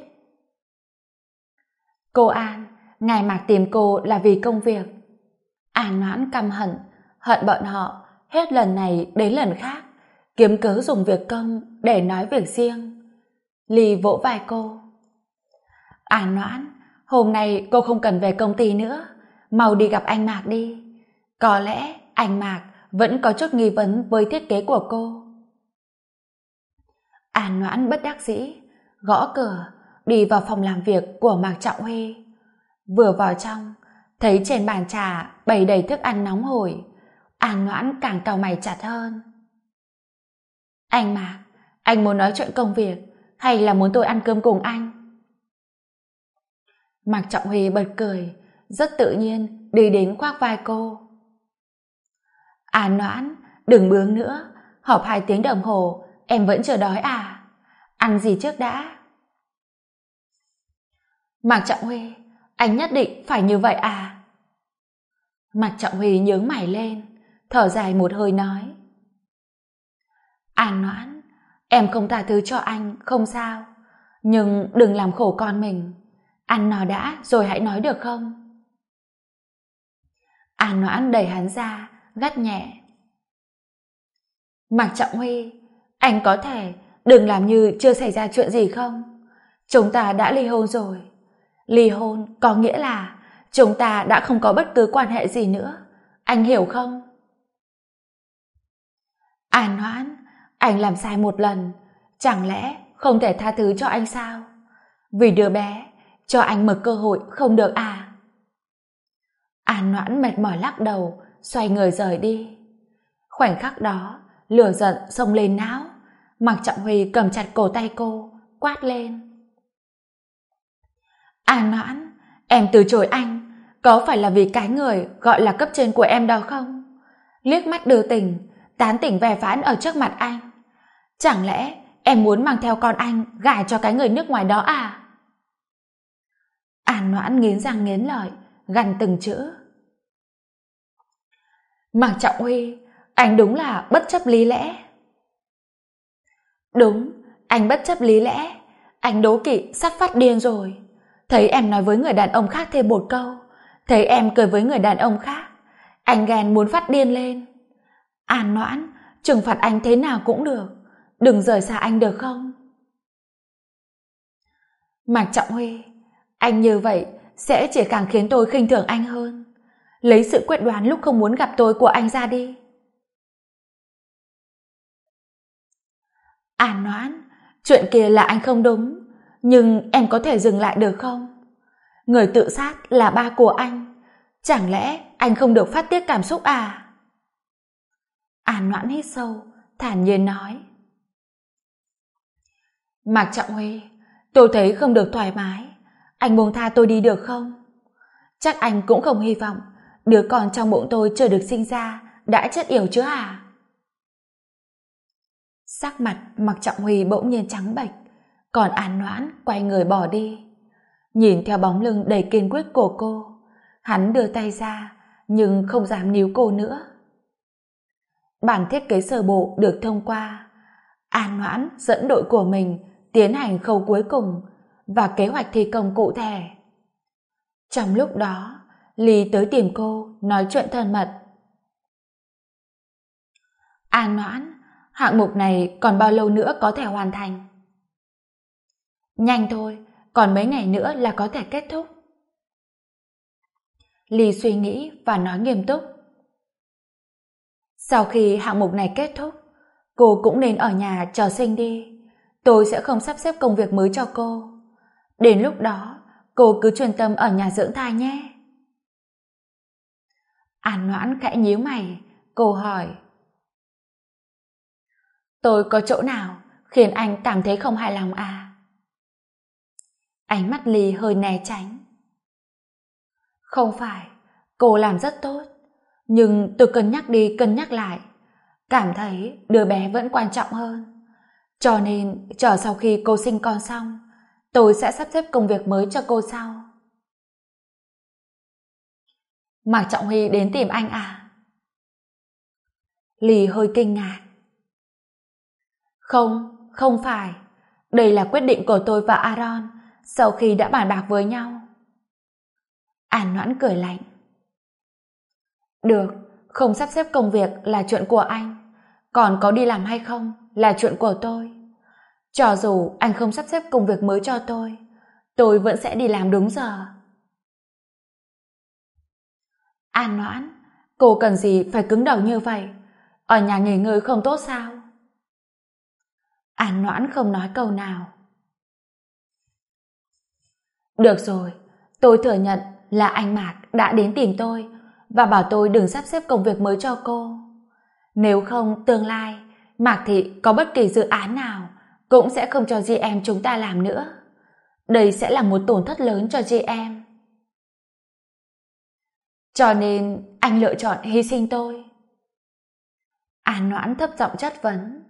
Cô An, ngài Mạc tìm cô là vì công việc. Noãn căm hận, hận bọn họ hết lần này đến lần khác, kiếm cớ dùng việc công để nói việc riêng. Ly vỗ vai cô. Noãn, hôm nay cô không cần về công ty nữa, mau đi gặp anh Mạc đi. Có lẽ anh Mạc vẫn có chút nghi vấn với thiết kế của cô. Noãn bất đắc dĩ, gõ cửa, đi vào phòng làm việc của Mạc Trọng Huy. Vừa vào trong, Thấy trên bàn trà bày đầy thức ăn nóng hổi, An Noãn càng cau mày chặt hơn. Anh Mạc, anh muốn nói chuyện công việc hay là muốn tôi ăn cơm cùng anh? Mạc Trọng Huy bật cười, rất tự nhiên đi đến khoác vai cô. An Noãn, đừng bướng nữa, họp 2 tiếng đồng hồ, em vẫn chưa đói à? Ăn gì trước đã? Mạc Trọng Huy, anh nhất định phải như vậy à? Mạc Trọng Huy nhướng mày lên, thở dài một hơi nói. An Noãn, em không tha thứ cho anh, không sao. Nhưng đừng làm khổ con mình. Ăn no đã rồi hãy nói được không? An Noãn đẩy hắn ra, gắt nhẹ. Mạc Trọng Huy, anh có thể đừng làm như chưa xảy ra chuyện gì không? Chúng ta đã ly hôn rồi. Ly hôn có nghĩa là chúng ta đã không có bất cứ quan hệ gì nữa. Anh hiểu không? An Noãn, anh làm sai một lần, chẳng lẽ không thể tha thứ cho anh sao? Vì đứa bé, cho anh một cơ hội không được à? An Noãn mệt mỏi lắc đầu, xoay người rời đi. Khoảnh khắc đó, lửa giận xông lên não. Mạc Trọng Huy cầm chặt cổ tay cô, quát lên. An Noãn, em từ chối anh, có phải là vì cái người gọi là cấp trên của em đó không? Liếc mắt đưa tình, tán tỉnh vẻ vãn ở trước mặt anh. Chẳng lẽ em muốn mang theo con anh gả cho cái người nước ngoài đó à? An Noãn nghiến răng nghiến lợi, gằn từng chữ. Mạc Trọng Huy, anh đúng là bất chấp lý lẽ. Đúng, anh bất chấp lý lẽ. Anh đố kỵ sắp phát điên rồi. Thấy em nói với người đàn ông khác thêm một câu, thấy em cười với người đàn ông khác, anh ghen muốn phát điên lên. An Noãn, trừng phạt anh thế nào cũng được, đừng rời xa anh được không? Mạc Trọng Huy, anh như vậy sẽ chỉ càng khiến tôi khinh thường anh hơn. Lấy sự quyết đoán lúc không muốn gặp tôi của anh ra đi. An Noãn, chuyện kia là anh không đúng, nhưng em có thể dừng lại được không? Người tự sát là ba của anh, chẳng lẽ anh không được phát tiết cảm xúc à? An Noãn hít sâu, thản nhiên nói. Mạc Trọng Huy, tôi thấy không được thoải mái, anh buông tha tôi đi được không? Chắc anh cũng không hy vọng đứa con trong bụng tôi chưa được sinh ra đã chết yểu chứ à? Sắc mặt Mạc Trọng Huy bỗng nhiên trắng bệch, còn An Noãn quay người bỏ đi. Nhìn theo bóng lưng đầy kiên quyết của cô, hắn đưa tay ra nhưng không dám níu cô nữa. Bản thiết kế sơ bộ được thông qua. An Noãn dẫn đội của mình tiến hành khâu cuối cùng và kế hoạch thi công cụ thể. Trong lúc đó, Ly tới tìm cô nói chuyện thân mật. An Noãn, hạng mục này còn bao lâu nữa có thể hoàn thành? Nhanh thôi, còn mấy ngày nữa là có thể kết thúc. Ly suy nghĩ và nói nghiêm túc. Sau khi hạng mục này kết thúc, cô cũng nên ở nhà chờ sinh đi. Tôi sẽ không sắp xếp công việc mới cho cô. Đến lúc đó, cô cứ chuyên tâm ở nhà dưỡng thai nhé. An Noãn khẽ nhíu mày, cô hỏi. Tôi có chỗ nào khiến anh cảm thấy không hài lòng à? Ánh mắt Ly hơi né tránh. Không phải, cô làm rất tốt, nhưng tôi cân nhắc đi cân nhắc lại, cảm thấy đứa bé vẫn quan trọng hơn. Cho nên chờ sau khi cô sinh con xong, tôi sẽ sắp xếp công việc mới cho cô sau. Mạc Trọng Huy đến tìm anh à? Ly hơi kinh ngạc. Không, không phải. Đây là quyết định của tôi và Aaron sau khi đã bàn bạc với nhau. An Noãn cười lạnh. Được, không sắp xếp công việc là chuyện của anh, còn có đi làm hay không là chuyện của tôi. Cho dù anh không sắp xếp công việc mới cho tôi vẫn sẽ đi làm đúng giờ. An Noãn, cô cần gì phải cứng đầu như vậy? Ở nhà nghỉ ngơi không tốt sao? An Noãn không nói câu nào. Được rồi, tôi thừa nhận là anh Mạc đã đến tìm tôi và bảo tôi đừng sắp xếp công việc mới cho cô. Nếu không, tương lai Mạc Thị có bất kỳ dự án nào cũng sẽ không cho GM chúng ta làm nữa. Đây sẽ là một tổn thất lớn cho GM. Cho nên anh lựa chọn hy sinh tôi. An Noãn thấp giọng chất vấn.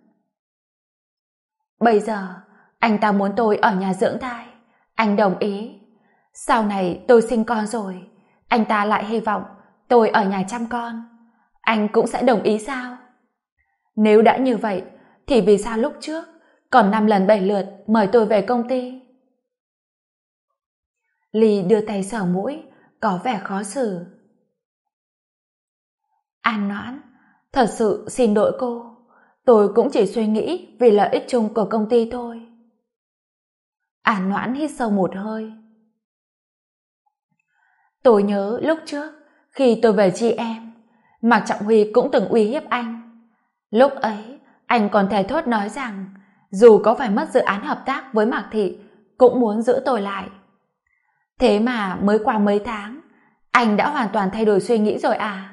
Bây giờ anh ta muốn tôi ở nhà dưỡng thai, anh đồng ý. Sau này tôi sinh con rồi, anh ta lại hy vọng tôi ở nhà chăm con, anh cũng sẽ đồng ý sao? Nếu đã như vậy thì vì sao lúc trước còn 5 lần 7 lượt mời tôi về công ty? Ly đưa tay sờ mũi, có vẻ khó xử. An Noãn, thật sự xin lỗi cô, tôi cũng chỉ suy nghĩ vì lợi ích chung của công ty thôi. An Noãn hít sâu một hơi. Tôi nhớ lúc trước khi tôi về GM, Mạc Trọng Huy cũng từng uy hiếp anh. Lúc ấy anh còn thề thốt nói rằng dù có phải mất dự án hợp tác với Mạc Thị cũng muốn giữ tôi lại. Thế mà mới qua mấy tháng anh đã hoàn toàn thay đổi suy nghĩ rồi à?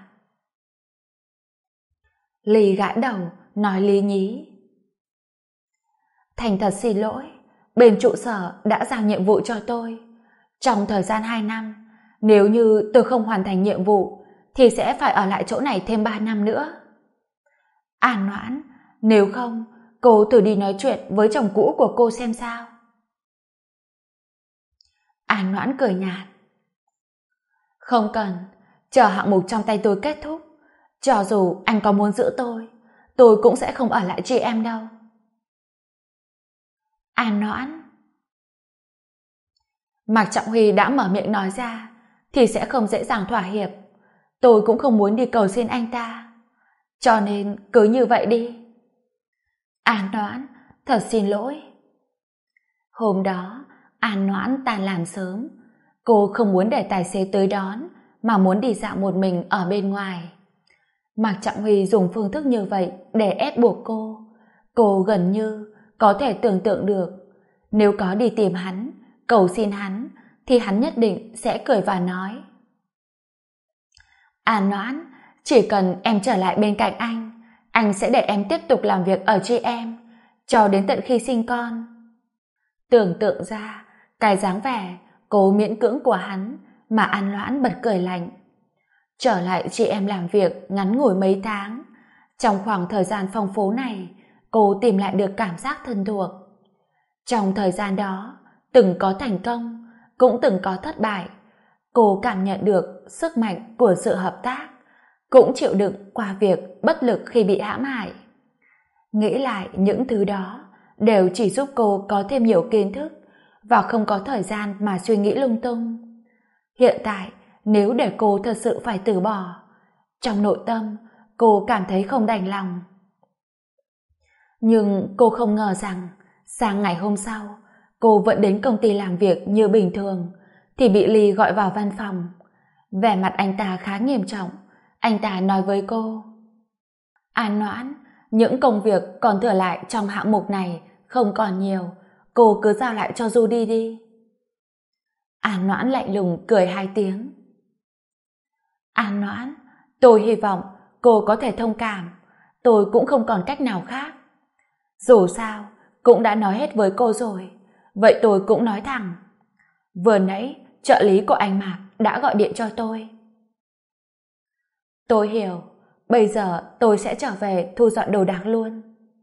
Ly gãi đầu nói lý nhí. Thành thật xin lỗi, bên trụ sở đã giao nhiệm vụ cho tôi. Trong thời gian 2 năm, nếu như tôi không hoàn thành nhiệm vụ thì sẽ phải ở lại chỗ này thêm 3 năm nữa. An Noãn, nếu không cô thử đi nói chuyện với chồng cũ của cô xem sao. An Noãn cười nhạt. Không cần, chờ hạng mục trong tay tôi kết thúc, cho dù anh có muốn giữ tôi cũng sẽ không ở lại GM đâu. An Noãn. Mạc Trọng Huy đã mở miệng nói ra thì sẽ không dễ dàng thỏa hiệp. Tôi cũng không muốn đi cầu xin anh ta. Cho nên cứ như vậy đi. An Noãn, thật xin lỗi. Hôm đó, An Noãn tan làm sớm. Cô không muốn để tài xế tới đón mà muốn đi dạo một mình ở bên ngoài. Mạc Trọng Huy dùng phương thức như vậy để ép buộc cô. Cô gần như có thể tưởng tượng được nếu có đi tìm hắn, cầu xin hắn thì hắn nhất định sẽ cười và nói: An Noãn, chỉ cần em trở lại bên cạnh anh sẽ để em tiếp tục làm việc ở GM cho đến tận khi sinh con. Tưởng tượng ra cái dáng vẻ cố miễn cưỡng của hắn mà An Noãn bật cười lạnh. Trở lại GM làm việc ngắn ngủi mấy tháng, trong khoảng thời gian phong phú này cô tìm lại được cảm giác thân thuộc. Trong thời gian đó từng có thành công cũng từng có thất bại, cô cảm nhận được sức mạnh của sự hợp tác, cũng chịu đựng qua việc bất lực khi bị hãm hại. Nghĩ lại những thứ đó đều chỉ giúp cô có thêm nhiều kiến thức và không có thời gian mà suy nghĩ lung tung. Hiện tại nếu để cô thật sự phải từ bỏ, trong nội tâm cô cảm thấy không đành lòng. Nhưng cô không ngờ rằng sáng ngày hôm sau cô vẫn đến công ty làm việc như bình thường thì bị Ly gọi vào văn phòng. Vẻ mặt anh ta khá nghiêm trọng. Anh ta nói với cô: An Noãn, những công việc còn thừa lại trong hạng mục này không còn nhiều, cô cứ giao lại cho Judy đi. An Noãn lạnh lùng cười 2 tiếng. An Noãn, tôi hy vọng cô có thể thông cảm, tôi cũng không còn cách nào khác. Dù sao cũng đã nói hết với cô rồi, vậy tôi cũng nói thẳng. Vừa nãy trợ lý của anh Mạc đã gọi điện cho tôi. Tôi hiểu, bây giờ tôi sẽ trở về thu dọn đồ đạc luôn.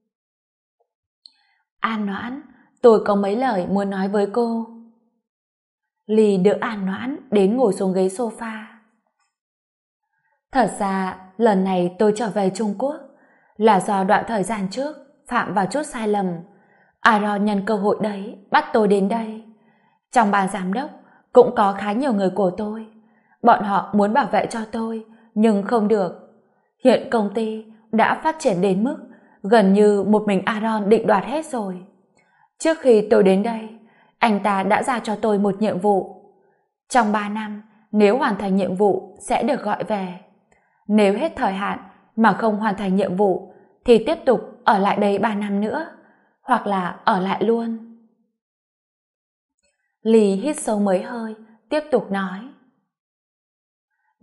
An Noãn, tôi có mấy lời muốn nói với cô. Ly đưa An Noãn đến ngồi xuống ghế sofa. Thật ra lần này tôi trở về Trung Quốc là do đoạn thời gian trước phạm vào chút sai lầm. Aaron nhân cơ hội đấy bắt tôi đến đây. Trong ban giám đốc cũng có khá nhiều người của tôi. Bọn họ muốn bảo vệ cho tôi nhưng không được. Hiện công ty đã phát triển đến mức gần như một mình Aaron định đoạt hết rồi. Trước khi tôi đến đây, anh ta đã giao cho tôi một nhiệm vụ. Trong 3 năm, nếu hoàn thành nhiệm vụ sẽ được gọi về. Nếu hết thời hạn mà không hoàn thành nhiệm vụ thì tiếp tục ở lại đây 3 năm nữa, hoặc là ở lại luôn. Ly hít sâu mấy hơi, tiếp tục nói: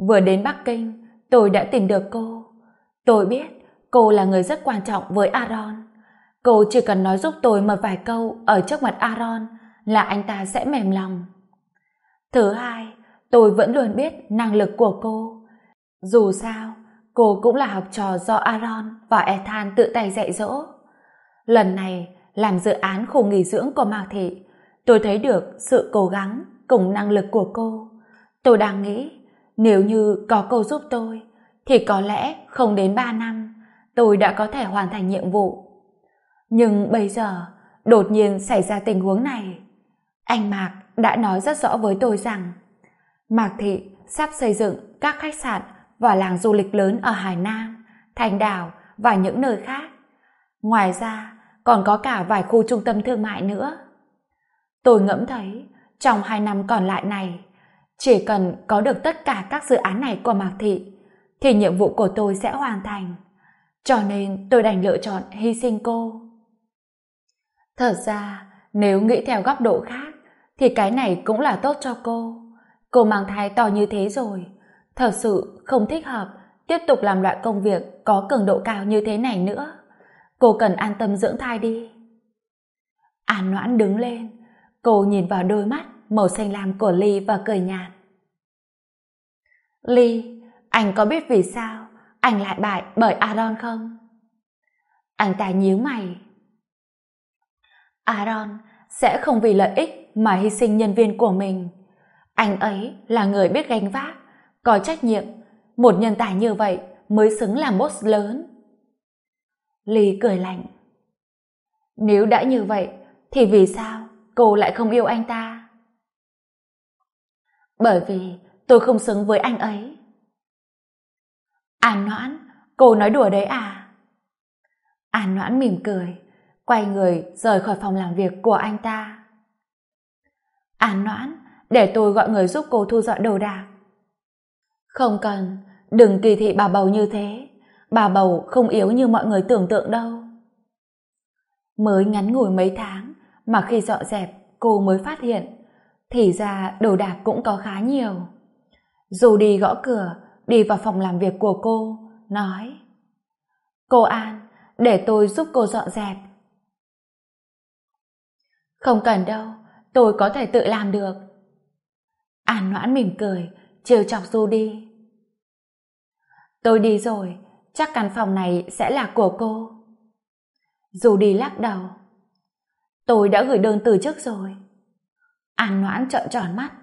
Vừa đến Bắc Kinh, tôi đã tìm được cô. Tôi biết cô là người rất quan trọng với Aaron. Cô chỉ cần nói giúp tôi một vài câu ở trước mặt Aaron là anh ta sẽ mềm lòng. Thứ hai, tôi vẫn luôn biết năng lực của cô. Dù sao, cô cũng là học trò do Aaron và Ethan tự tay dạy dỗ. Lần này, làm dự án khu nghỉ dưỡng của Mạc Thị, tôi thấy được sự cố gắng cùng năng lực của cô. Tôi đang nghĩ, nếu như có cô giúp tôi, thì có lẽ không đến 3 năm, tôi đã có thể hoàn thành nhiệm vụ. Nhưng bây giờ, đột nhiên xảy ra tình huống này. Anh Mạc đã nói rất rõ với tôi rằng Mạc Thị sắp xây dựng các khách sạn và làng du lịch lớn ở Hải Nam, Thành Đảo và những nơi khác. Ngoài ra, còn có cả vài khu trung tâm thương mại nữa. Tôi ngẫm thấy, trong 2 năm còn lại này, chỉ cần có được tất cả các dự án này của Mạc Thị, thì nhiệm vụ của tôi sẽ hoàn thành. Cho nên tôi đành lựa chọn hy sinh cô. Thật ra, nếu nghĩ theo góc độ khác, thì cái này cũng là tốt cho cô. Cô mang thai to như thế rồi, thật sự không thích hợp tiếp tục làm loại công việc có cường độ cao như thế này nữa. Cô cần an tâm dưỡng thai đi. An Noãn đứng lên, cô nhìn vào đôi mắt màu xanh lam của Ly và cười nhạt. Ly, anh có biết vì sao anh lại bại bởi Aaron không? Anh ta nhíu mày. Aaron sẽ không vì lợi ích mà hy sinh nhân viên của mình. Anh ấy là người biết gánh vác, có trách nhiệm. Một nhân tài như vậy mới xứng làm boss lớn. Ly cười lạnh. Nếu đã như vậy, thì vì sao cô lại không yêu anh ta? Bởi vì tôi không xứng với anh ấy. An Noãn, cô nói đùa đấy à? An Noãn mỉm cười, quay người rời khỏi phòng làm việc của anh ta. An Noãn, để tôi gọi người giúp cô thu dọn đồ đạc. Không cần, đừng kỳ thị bà bầu như thế. Bà bầu không yếu như mọi người tưởng tượng đâu. Mới ngắn ngủi mấy tháng mà khi dọn dẹp cô mới phát hiện thì ra đồ đạc cũng có khá nhiều. Dù đi gõ cửa đi vào phòng làm việc của cô, nói: Cô An, để tôi giúp cô dọn dẹp. Không cần đâu, tôi có thể tự làm được. An Noãn mỉm cười, trêu chọc Judy. Tôi đi rồi, chắc căn phòng này sẽ là của cô. Judy lắc đầu. Tôi đã gửi đơn từ chức rồi. An Noãn trợn tròn mắt.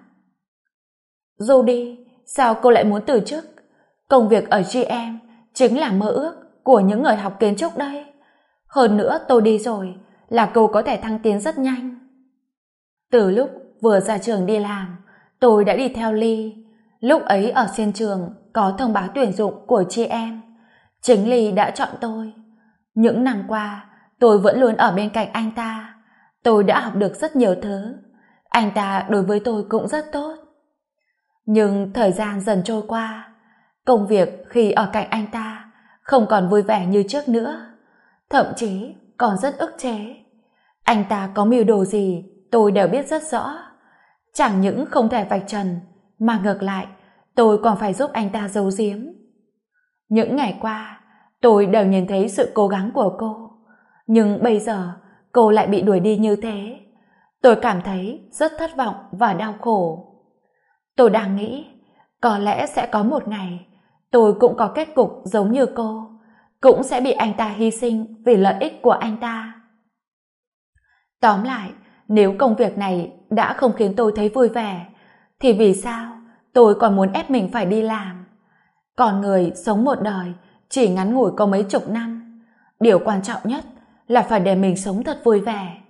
Judy, sao cô lại muốn từ chức? Công việc ở GM chính là mơ ước của những người học kiến trúc đây. Hơn nữa tôi đi rồi là cô có thể thăng tiến rất nhanh. Từ lúc vừa ra trường đi làm, tôi đã đi theo Ly. Lúc ấy ở trên trường có thông báo tuyển dụng của GM. Chính Ly đã chọn tôi. Những năm qua, tôi vẫn luôn ở bên cạnh anh ta. Tôi đã học được rất nhiều thứ. Anh ta đối với tôi cũng rất tốt. Nhưng thời gian dần trôi qua, công việc khi ở cạnh anh ta không còn vui vẻ như trước nữa. Thậm chí còn rất ức chế. Anh ta có mưu đồ gì tôi đều biết rất rõ. Chẳng những không thể vạch trần, mà ngược lại tôi còn phải giúp anh ta giấu giếm. Những ngày qua tôi đều nhìn thấy sự cố gắng của cô, nhưng bây giờ cô lại bị đuổi đi như thế. Tôi cảm thấy rất thất vọng và đau khổ. Tôi đang nghĩ có lẽ sẽ có một ngày tôi cũng có kết cục giống như cô, cũng sẽ bị anh ta hy sinh vì lợi ích của anh ta. Tóm lại, nếu công việc này đã không khiến tôi thấy vui vẻ, thì vì sao tôi còn muốn ép mình phải đi làm? Con người sống một đời chỉ ngắn ngủi có mấy chục năm. Điều quan trọng nhất là phải để mình sống thật vui vẻ.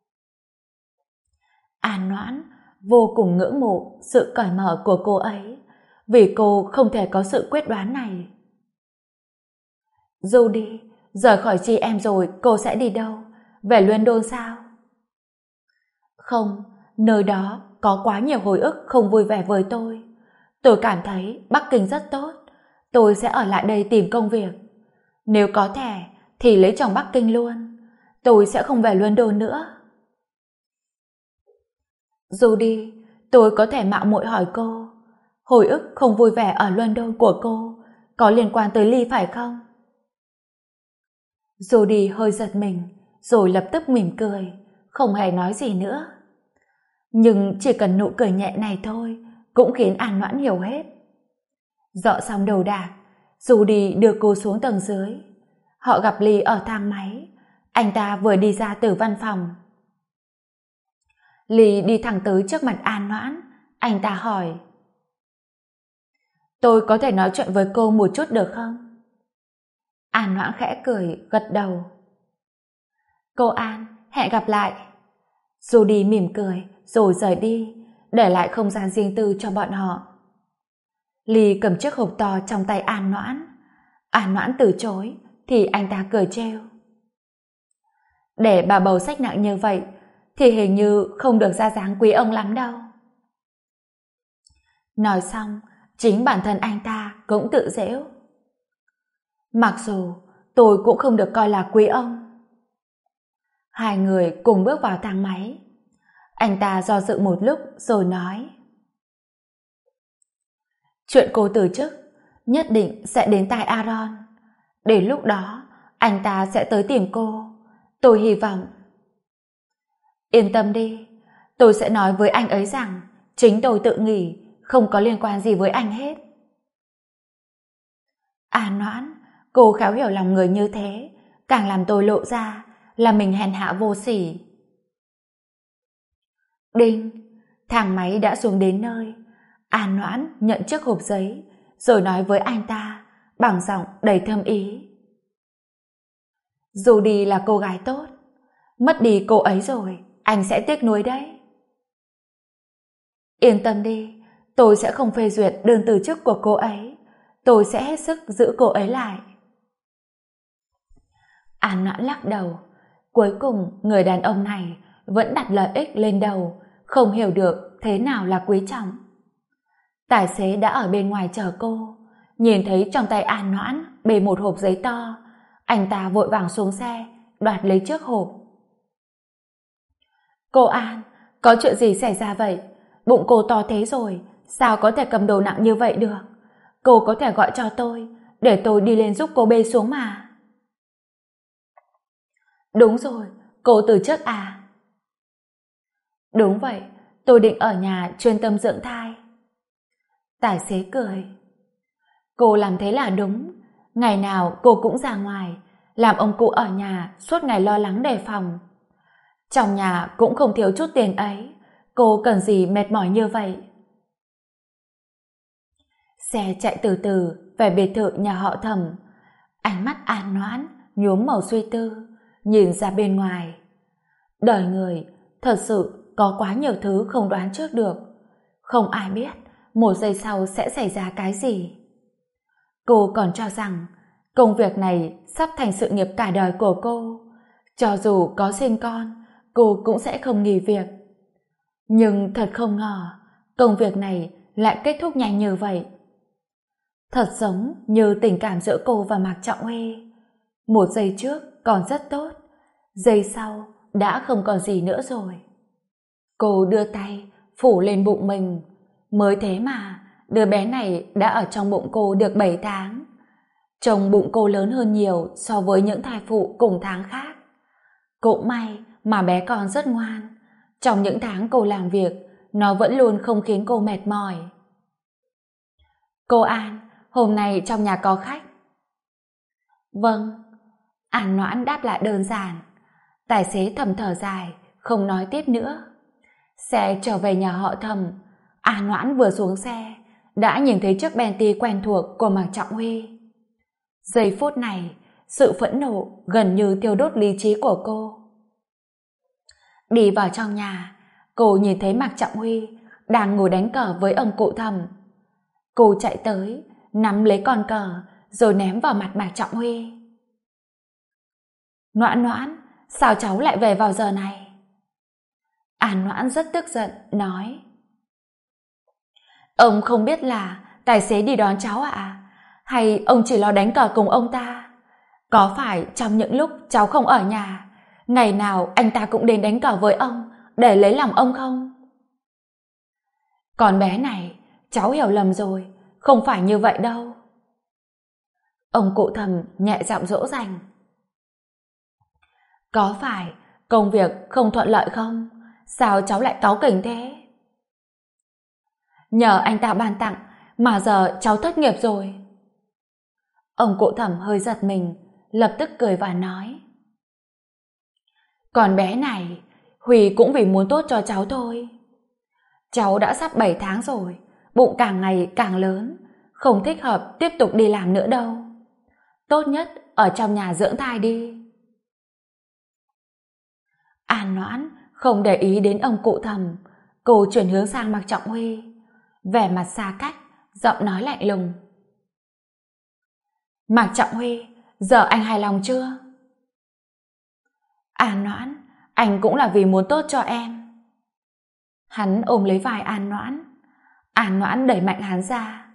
An Noãn vô cùng ngưỡng mộ sự cởi mở của cô ấy, vì cô không thể có sự quyết đoán này. Judy, rời khỏi GM rồi cô sẽ đi đâu? Về London sao? Không, nơi đó có quá nhiều hồi ức không vui vẻ với tôi. Tôi cảm thấy Bắc Kinh rất tốt. Tôi sẽ ở lại đây tìm công việc. Nếu có thể thì lấy chồng Bắc Kinh luôn. Tôi sẽ không về London nữa. Judy, tôi có thể mạo muội hỏi cô, Hồi ức không vui vẻ ở London của cô có liên quan tới Ly phải không? Judy hơi giật mình, rồi lập tức mỉm cười, không hề nói gì nữa. Nhưng chỉ cần nụ cười nhẹ này thôi cũng khiến An Noãn hiểu hết. Dọn xong đồ đạc, Judy đưa cô xuống tầng dưới. Họ gặp Ly ở thang máy. Anh ta vừa đi ra từ văn phòng. Ly đi thẳng tới trước mặt An Noãn. Anh ta hỏi: "Tôi có thể nói chuyện với cô một chút được không?" An Noãn khẽ cười, gật đầu. "Cô An, hẹn gặp lại." Judy mỉm cười rồi rời đi, để lại không gian riêng tư cho bọn họ. Ly cầm chiếc hộp to trong tay An Noãn. An Noãn từ chối thì anh ta cười trêu: "Để bà bầu xách nặng như vậy thì hình như không được ra dáng quý ông lắm đâu." Nói xong, chính bản thân anh ta cũng tự giễu: "Mặc dù tôi cũng không được coi là quý ông." Hai người cùng bước vào thang máy. Anh ta do dự một lúc rồi nói: "Chuyện cô từ chức nhất định sẽ đến tai Aaron. Đến lúc đó anh ta sẽ tới tìm cô. Tôi hy vọng..." "Yên tâm đi, tôi sẽ nói với anh ấy rằng chính tôi tự nghỉ, không có liên quan gì với anh hết." An Noãn, cô khéo hiểu lòng người như thế, càng làm tôi lộ ra là mình hèn hạ vô sỉ. Đinh, thang máy đã xuống đến nơi. An Noãn nhận chiếc hộp giấy rồi nói với anh ta bằng giọng đầy thâm ý: "Judy là cô gái tốt, mất đi cô ấy rồi anh sẽ tiếc nuối đấy." "Yên tâm đi, tôi sẽ không phê duyệt đơn từ chức của cô ấy. Tôi sẽ hết sức giữ cô ấy lại." An Noãn lắc đầu. Cuối cùng người đàn ông này vẫn đặt lợi ích lên đầu, không hiểu được thế nào là quý trọng. Tài xế đã ở bên ngoài chờ cô, nhìn thấy trong tay An Noãn bê một hộp giấy to, anh ta vội vàng xuống xe đoạt lấy chiếc hộp. "Cô An, có chuyện gì xảy ra vậy? Bụng cô to thế rồi, sao có thể cầm đồ nặng như vậy được? Cô có thể gọi cho tôi để tôi đi lên giúp cô bê xuống mà." "Đúng rồi, cô từ chức à?" "Đúng vậy, tôi định ở nhà chuyên tâm dưỡng thai." Tài xế cười. "Cô làm thế là đúng. Ngày nào cô cũng ra ngoài, làm ông cụ ở nhà suốt ngày lo lắng đề phòng. Trong nhà cũng không thiếu chút tiền ấy, cô cần gì mệt mỏi như vậy." Xe chạy từ từ về biệt thự nhà họ Thẩm. Ánh mắt An Noãn nhuốm màu suy tư, nhìn ra bên ngoài. Đời người thật sự có quá nhiều thứ không đoán trước được. Không ai biết một giây sau sẽ xảy ra cái gì. Cô còn cho rằng công việc này sắp thành sự nghiệp cả đời của cô. Cho dù có sinh con, cô cũng sẽ không nghỉ việc. Nhưng thật không ngờ, công việc này lại kết thúc nhanh như vậy. Thật giống như tình cảm giữa cô và Mạc Trọng Huy. Một giây trước còn rất tốt, giây sau đã không còn gì nữa rồi. Cô đưa tay phủ lên bụng mình. Mới thế mà đứa bé này đã ở trong bụng cô được 7 tháng. Trông bụng cô lớn hơn nhiều so với những thai phụ cùng tháng khác. Cũng may mà bé con rất ngoan. Trong những tháng cô làm việc, nó vẫn luôn không khiến cô mệt mỏi. "Cô An, hôm nay trong nhà có khách." "Vâng." An Noãn đáp lại đơn giản. Tài xế Thẩm thở dài, không nói tiếp nữa. Xe trở về nhà họ Thẩm. An Noãn vừa xuống xe đã nhìn thấy chiếc Bentley quen thuộc của Mạc Trọng Huy. Giây phút này, sự phẫn nộ gần như thiêu đốt lý trí của cô. Đi vào trong nhà, cô nhìn thấy Mạc Trọng Huy đang ngồi đánh cờ với ông cụ Thẩm. Cô chạy tới, nắm lấy con cờ rồi ném vào mặt Mạc Trọng Huy. "Noãn Noãn, sao cháu lại về vào giờ này?" An Noãn rất tức giận, nói: "Ông không biết là tài xế đi đón cháu ạ? Hay ông chỉ lo đánh cờ cùng ông ta? Có phải trong những lúc cháu không ở nhà, ngày nào anh ta cũng đến đánh cờ với ông để lấy lòng ông không?" Con bé này cháu hiểu lầm rồi, không phải như vậy đâu. Ông cụ Thầm nhẹ giọng dỗ dành. Có phải công việc không thuận lợi không? Sao cháu lại cáu kỉnh thế? Nhờ anh ta ban tặng mà giờ cháu thất nghiệp rồi. Ông cụ Thầm hơi giật mình, lập tức cười và nói. Còn bé này, Huy cũng vì muốn tốt cho cháu thôi. Cháu đã sắp 7 tháng rồi, bụng càng ngày càng lớn, không thích hợp tiếp tục đi làm nữa đâu. Tốt nhất ở trong nhà dưỡng thai đi. An Noãn không để ý đến ông cụ Thầm, cô chuyển hướng sang Mạc Trọng Huy, vẻ mặt xa cách, giọng nói lạnh lùng. Mạc Trọng Huy, giờ anh hài lòng chưa? An Noãn, anh cũng là vì muốn tốt cho em. Hắn ôm lấy vai An Noãn. An Noãn đẩy mạnh hắn ra.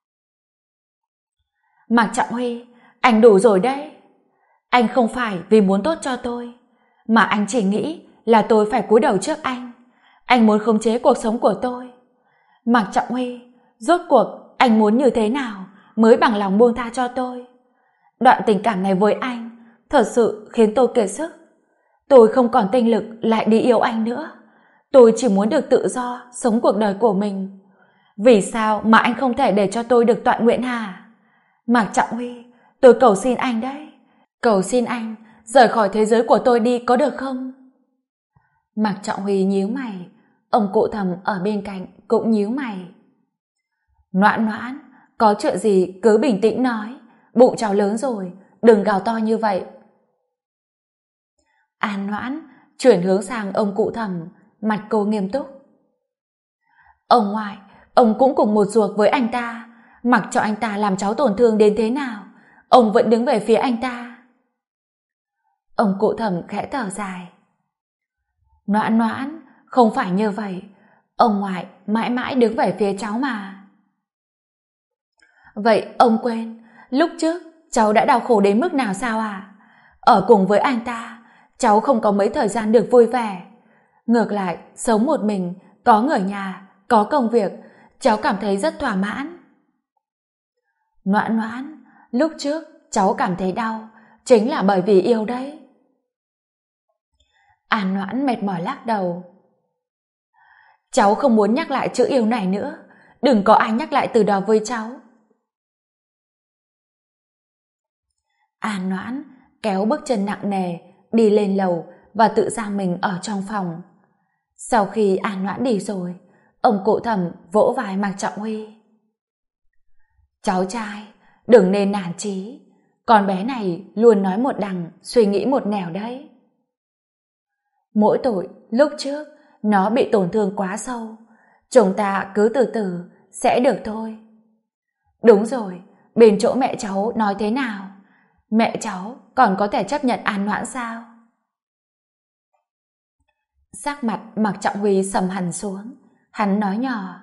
Mạc Trọng Huy, anh đủ rồi đấy. Anh không phải vì muốn tốt cho tôi, mà anh chỉ nghĩ là tôi phải cúi đầu trước anh. Anh muốn khống chế cuộc sống của tôi. Mạc Trọng Huy, rốt cuộc anh muốn như thế nào mới bằng lòng buông tha cho tôi? Đoạn tình cảm này với anh thật sự khiến tôi kiệt sức. Tôi không còn tinh lực lại đi yêu anh nữa. Tôi chỉ muốn được tự do sống cuộc đời của mình. Vì sao mà anh không thể để cho tôi được toại nguyện hả? Mạc Trọng Huy, tôi cầu xin anh đấy. Cầu xin anh rời khỏi thế giới của tôi đi có được không? Mạc Trọng Huy nhíu mày. Ông cụ Thầm ở bên cạnh cũng nhíu mày. Noãn Noãn, có chuyện gì cứ bình tĩnh nói. Bụng cháu lớn rồi, đừng gào to như vậy. An Noãn chuyển hướng sang ông cụ Thầm, mặt cô nghiêm túc. Ông ngoại, ông cũng cùng một ruột với anh ta, mặc cho anh ta làm cháu tổn thương đến thế nào, ông vẫn đứng về phía anh ta. Ông cụ Thầm khẽ thở dài. Noãn Noãn, không phải như vậy, ông ngoại mãi mãi đứng về phía cháu mà. Vậy ông quên, lúc trước cháu đã đau khổ đến mức nào sao à? Ở cùng với anh ta, cháu không có mấy thời gian được vui vẻ. Ngược lại, sống một mình, có người nhà, có công việc, cháu cảm thấy rất thỏa mãn. Noãn Noãn, lúc trước cháu cảm thấy đau, chính là bởi vì yêu đấy. An Noãn mệt mỏi lắc đầu. Cháu không muốn nhắc lại chữ yêu này nữa, đừng có ai nhắc lại từ đó với cháu. An Noãn kéo bước chân nặng nề đi lên lầu và tự giam mình ở trong phòng. Sau khi An Noãn đi rồi, ông cụ Thầm vỗ vai Mạc Trọng Huy. Cháu trai, đừng nên nản chí, con bé này luôn nói một đằng, suy nghĩ một nẻo đấy. Mỗi tội lúc trước nó bị tổn thương quá sâu, chúng ta cứ từ từ sẽ được thôi. Đúng rồi, bên chỗ mẹ cháu nói thế nào? Mẹ cháu còn có thể chấp nhận An Noãn sao? Sắc mặt Mạc Trọng Huy sầm hẳn xuống, hắn nói nhỏ.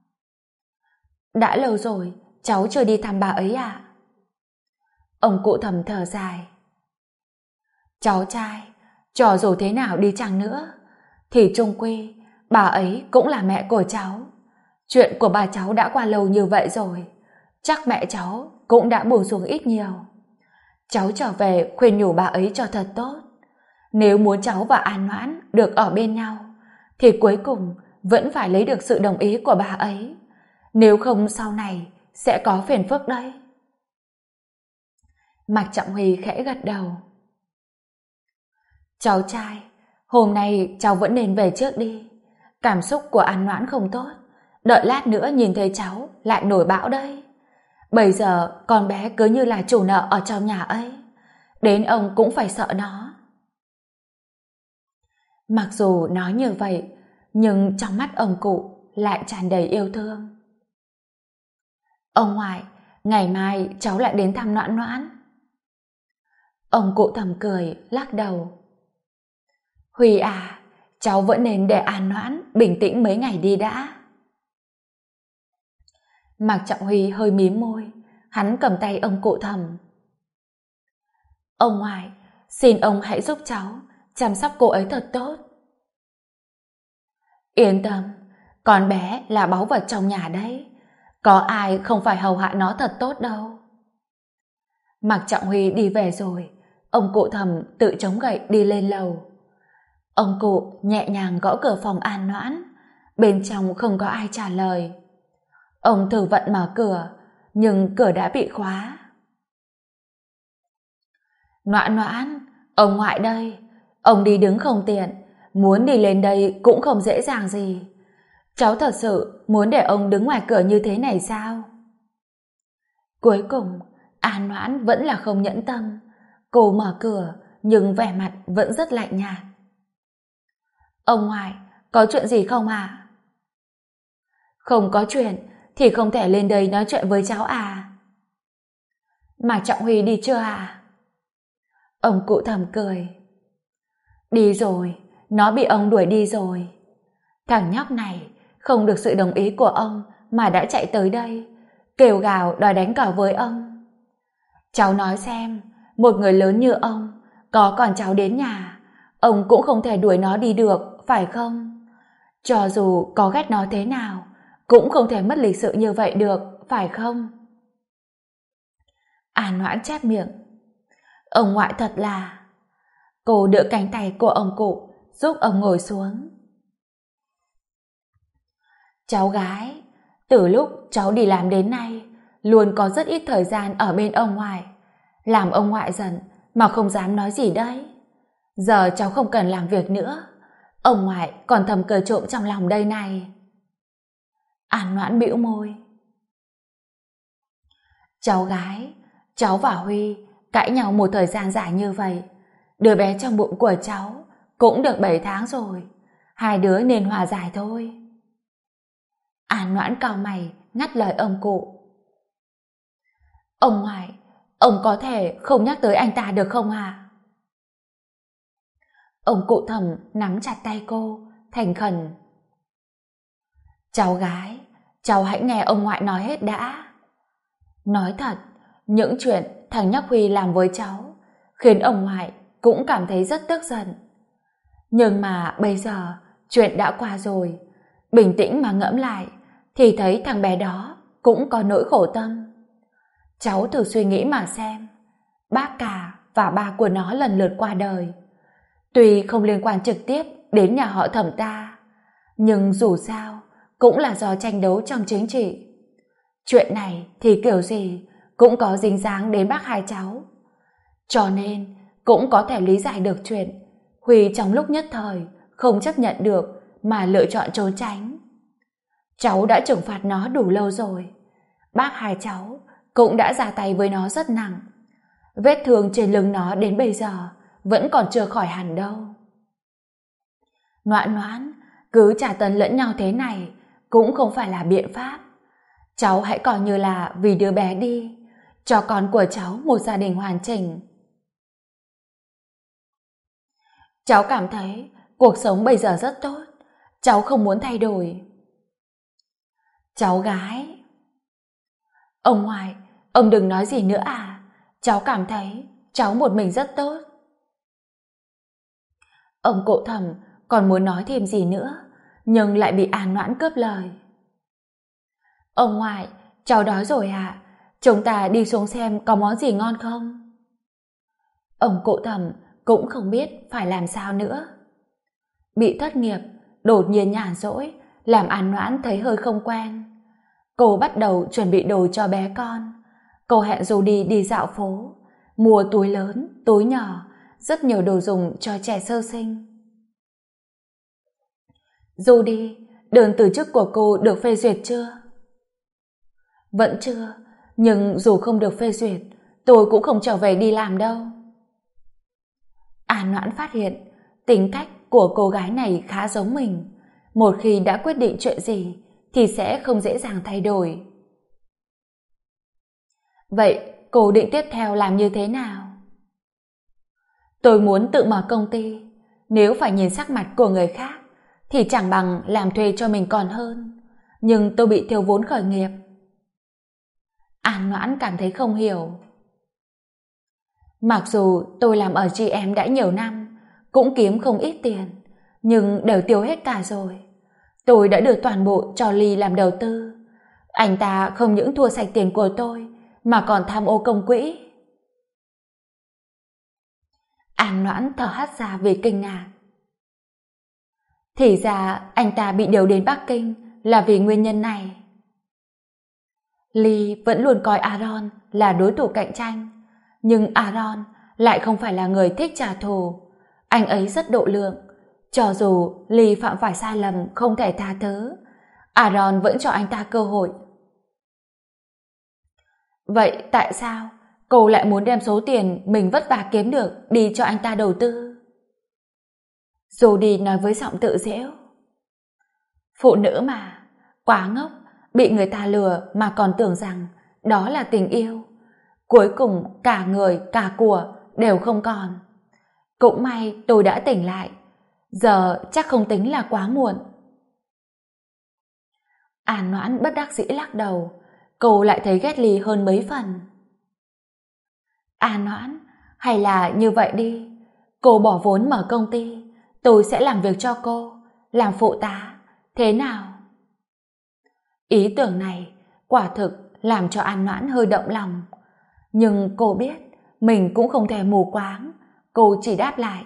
Đã lâu rồi cháu chưa đi thăm bà ấy à? Ông cụ Thầm thở dài. Cháu trai, cho dù thế nào đi chăng nữa thì chung quy bà ấy cũng là mẹ của cháu. Chuyện của bà cháu đã qua lâu như vậy rồi, chắc mẹ cháu cũng đã buông xuống ít nhiều. Cháu trở về khuyên nhủ bà ấy cho thật tốt. Nếu muốn cháu và An Noãn được ở bên nhau thì cuối cùng vẫn phải lấy được sự đồng ý của bà ấy. Nếu không sau này sẽ có phiền phức đấy. Mạc Trọng Huy khẽ gật đầu. Cháu trai, hôm nay cháu vẫn nên về trước đi. Cảm xúc của An Noãn không tốt, đợi lát nữa nhìn thấy cháu lại nổi bão đây. Bây giờ con bé cứ như là chủ nợ ở trong nhà ấy, đến ông cũng phải sợ nó. Mặc dù nói như vậy, nhưng trong mắt ông cụ lại tràn đầy yêu thương. Ông ngoại, ngày mai cháu lại đến thăm Noãn Noãn. Ông cụ Thầm cười, lắc đầu. Huy à, cháu vẫn nên để An Noãn bình tĩnh mấy ngày đi đã. Mạc Trọng Huy hơi mím môi, hắn cầm tay ông cụ Thầm. Ông ngoại, xin ông hãy giúp cháu chăm sóc cô ấy thật tốt. Yên tâm, con bé là báu vật trong nhà đấy. Có ai không phải hầu hạ nó thật tốt đâu. Mạc Trọng Huy đi về rồi, ông cụ Thẩm tự chống gậy đi lên lầu. Ông cụ nhẹ nhàng gõ cửa phòng An Noãn, bên trong không có ai trả lời. Ông thử vặn mở cửa, nhưng cửa đã bị khóa. Noãn Noãn, ông ngoại đây. Ông đi đứng không tiện, muốn đi lên đây cũng không dễ dàng gì. Cháu thật sự muốn để ông đứng ngoài cửa như thế này sao? Cuối cùng, An Noãn vẫn là không nhẫn tâm. Cô mở cửa, nhưng vẻ mặt vẫn rất lạnh nhạt. Ông ngoại, có chuyện gì không ạ? Không có chuyện, thì không thể lên đây nói chuyện với cháu à? Mà Trọng Huy đi chưa à? Ông cụ Thẩm cười. Đi rồi, nó bị ông đuổi đi rồi. Thằng nhóc này không được sự đồng ý của ông mà đã chạy tới đây, kêu gào đòi đánh cỏ với ông. Cháu nói xem, một người lớn như ông, có còn cháu đến nhà, ông cũng không thể đuổi nó đi được, phải không? Cho dù có ghét nó thế nào, cũng không thể mất lịch sự như vậy được, phải không? An Noãn chép miệng. Ông ngoại thật là... Cô đỡ cánh tay của ông cụ, giúp ông ngồi xuống. Cháu gái, từ lúc cháu đi làm đến nay, luôn có rất ít thời gian ở bên ông ngoại. Làm ông ngoại giận mà không dám nói gì đấy. Giờ cháu không cần làm việc nữa, ông ngoại còn thầm cười trộm trong lòng đây này. An Noãn bĩu môi. Cháu gái, cháu và Huy cãi nhau một thời gian dài như vậy. Đứa bé trong bụng của cháu cũng được 7 tháng rồi. Hai đứa nên hòa giải thôi. An Noãn cau mày ngắt lời ông cụ. Ông ngoại, ông có thể không nhắc tới anh ta được không ạ? Ông cụ Thẩm nắm chặt tay cô, thành khẩn. Cháu gái, cháu hãy nghe ông ngoại nói hết đã. Nói thật, những chuyện thằng nhóc Huy làm với cháu khiến ông ngoại cũng cảm thấy rất tức giận. Nhưng mà bây giờ chuyện đã qua rồi, bình tĩnh mà ngẫm lại thì thấy thằng bé đó cũng có nỗi khổ tâm. Cháu thử suy nghĩ mà xem, bác cả và ba của nó lần lượt qua đời. Tuy không liên quan trực tiếp đến nhà họ Thẩm ta, nhưng dù sao cũng là do tranh đấu trong chính trị. Chuyện này thì kiểu gì cũng có dính dáng đến bác hai cháu. Cho nên cũng có thể lý giải được chuyện Huy trong lúc nhất thời không chấp nhận được mà lựa chọn trốn tránh. Cháu đã trừng phạt nó đủ lâu rồi. Bác hai cháu cũng đã ra tay với nó rất nặng. Vết thương trên lưng nó đến bây giờ vẫn còn chưa khỏi hẳn đâu. Noãn Noãn, cứ trả tấn lẫn nhau thế này cũng không phải là biện pháp. Cháu hãy coi như là vì đứa bé đi, cho con của cháu một gia đình hoàn chỉnh. Cháu cảm thấy cuộc sống bây giờ rất tốt, cháu không muốn thay đổi. Cháu gái. Ông ngoại, ông đừng nói gì nữa à, cháu cảm thấy cháu một mình rất tốt. Ông cụ Thẩm còn muốn nói thêm gì nữa, nhưng lại bị An Noãn cướp lời. Ông ngoại, cháu đói rồi ạ, chúng ta đi xuống xem có món gì ngon không? Ông cụ Thẩm cũng không biết phải làm sao nữa. Bị thất nghiệp, đột nhiên nhàn rỗi, làm An Noãn thấy hơi không quen. Cô bắt đầu chuẩn bị đồ cho bé con. Cô hẹn Judy đi dạo phố, mua túi lớn, túi nhỏ, rất nhiều đồ dùng cho trẻ sơ sinh. Judy, đơn từ chức của cô được phê duyệt chưa? Vẫn chưa, nhưng dù không được phê duyệt, tôi cũng không trở về đi làm đâu. An Noãn phát hiện tính cách của cô gái này khá giống mình. Một khi đã quyết định chuyện gì thì sẽ không dễ dàng thay đổi. Vậy cô định tiếp theo làm như thế nào? Tôi muốn tự mở công ty. Nếu phải nhìn sắc mặt của người khác thì chẳng bằng làm thuê cho mình còn hơn. Nhưng tôi bị thiếu vốn khởi nghiệp. An Noãn cảm thấy không hiểu. Mặc dù tôi làm ở GM đã nhiều năm, cũng kiếm không ít tiền, nhưng đều tiêu hết cả rồi. Tôi đã đưa toàn bộ cho Ly làm đầu tư. Anh ta không những thua sạch tiền của tôi mà còn tham ô công quỹ. An Noãn thở hắt ra vì kinh ngạc. Thì ra anh ta bị điều đến Bắc Kinh là vì nguyên nhân này. Lee vẫn luôn coi Aaron là đối thủ cạnh tranh, nhưng Aaron lại không phải là người thích trả thù. Anh ấy rất độ lượng. Cho dù Lee phạm phải sai lầm không thể tha thứ, Aaron vẫn cho anh ta cơ hội. Vậy tại sao cô lại muốn đem số tiền mình vất vả kiếm được đi cho anh ta đầu tư? Jody nói với giọng tự giễu. Phụ nữ mà, quá ngốc, bị người ta lừa mà còn tưởng rằng đó là tình yêu. Cuối cùng cả người cả của đều không còn. Cũng may tôi đã tỉnh lại, giờ chắc không tính là quá muộn. An Noãn bất đắc dĩ lắc đầu, cô lại thấy ghét Lee hơn mấy phần. An Noãn, hay là như vậy đi, cô bỏ vốn mở công ty, tôi sẽ làm việc cho cô, làm phụ tá, thế nào? Ý tưởng này quả thực làm cho An Noãn hơi động lòng, nhưng cô biết mình cũng không thể mù quáng, cô chỉ đáp lại.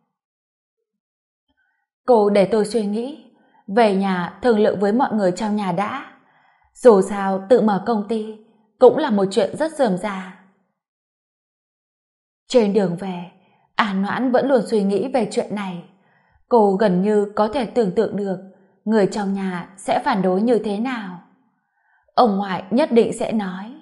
Cô để tôi suy nghĩ, về nhà thương lượng với mọi người trong nhà đã. Dù sao tự mở công ty cũng là một chuyện rất rườm rà. Trên đường về, An Noãn vẫn luôn suy nghĩ về chuyện này. Cô gần như có thể tưởng tượng được người trong nhà sẽ phản đối như thế nào. Ông ngoại nhất định sẽ nói: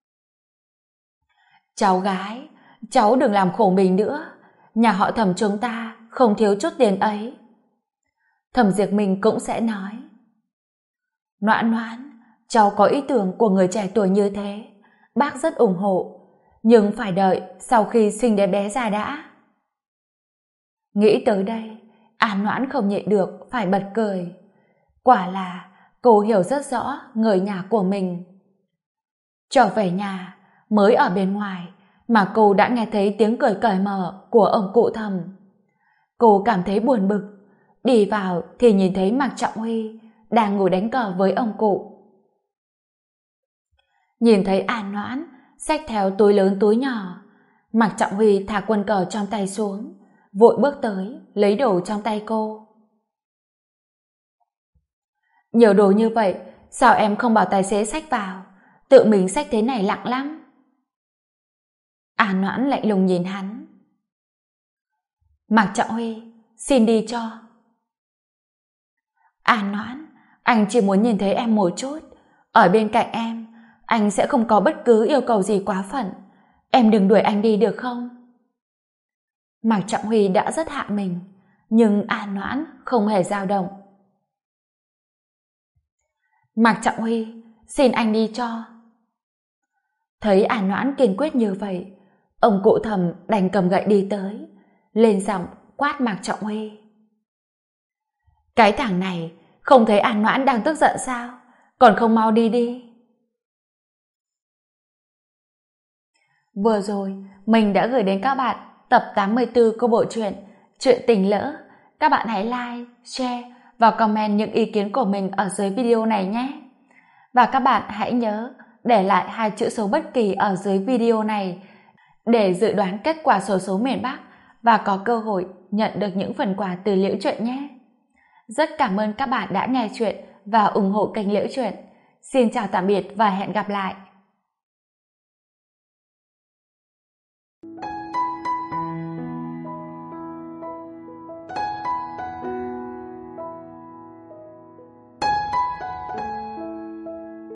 cháu gái, cháu đừng làm khổ mình nữa, nhà họ Thẩm chúng ta không thiếu chút tiền ấy. Thẩm Diệp Minh cũng sẽ nói: Noãn Noãn, cháu có ý tưởng của người trẻ tuổi như thế, bác rất ủng hộ, nhưng phải đợi sau khi sinh đứa bé ra đã. Nghĩ tới đây, An Noãn không nhịn được phải bật cười. Quả là cô hiểu rất rõ người nhà của mình. Trở về nhà, mới ở bên ngoài mà cô đã nghe thấy tiếng cười cởi mở của ông cụ Thẩm. Cô cảm thấy buồn bực, đi vào thì nhìn thấy Mạc Trọng Huy đang ngồi đánh cờ với ông cụ. Nhìn thấy An Noãn xách theo túi lớn túi nhỏ, Mạc Trọng Huy thả quân cờ trong tay xuống, vội bước tới lấy đồ trong tay cô. Nhiều đồ như vậy, sao em không bảo tài xế xách vào? Tự mình xách thế này nặng lắm. An Noãn lạnh lùng nhìn hắn. Mạc Trọng Huy, xin đi cho. An Noãn, anh chỉ muốn nhìn thấy em một chút. Ở bên cạnh em, anh sẽ không có bất cứ yêu cầu gì quá phận. Em đừng đuổi anh đi được không? Mạc Trọng Huy đã rất hạ mình, nhưng An Noãn không hề dao động. Mạc Trọng Huy, xin anh đi cho. Thấy An Noãn kiên quyết như vậy, ông cụ Thẩm đành cầm gậy đi tới, lên giọng quát Mạc Trọng Huy. Cái thằng này không thấy An Noãn đang tức giận sao? Còn không mau đi đi. Vừa rồi, mình đã gửi đến các bạn tập 84 của bộ truyện Chuyện Tình Lỡ. Các bạn hãy like, share và comment những ý kiến của mình ở dưới video này nhé. Và các bạn hãy nhớ để lại 2 chữ số bất kỳ ở dưới video này để dự đoán kết quả xổ số miền Bắc và có cơ hội nhận được những phần quà từ Liễu Chuyện nhé. Rất cảm ơn các bạn đã nghe chuyện và ủng hộ kênh Liễu Chuyện. Xin chào tạm biệt và hẹn gặp lại.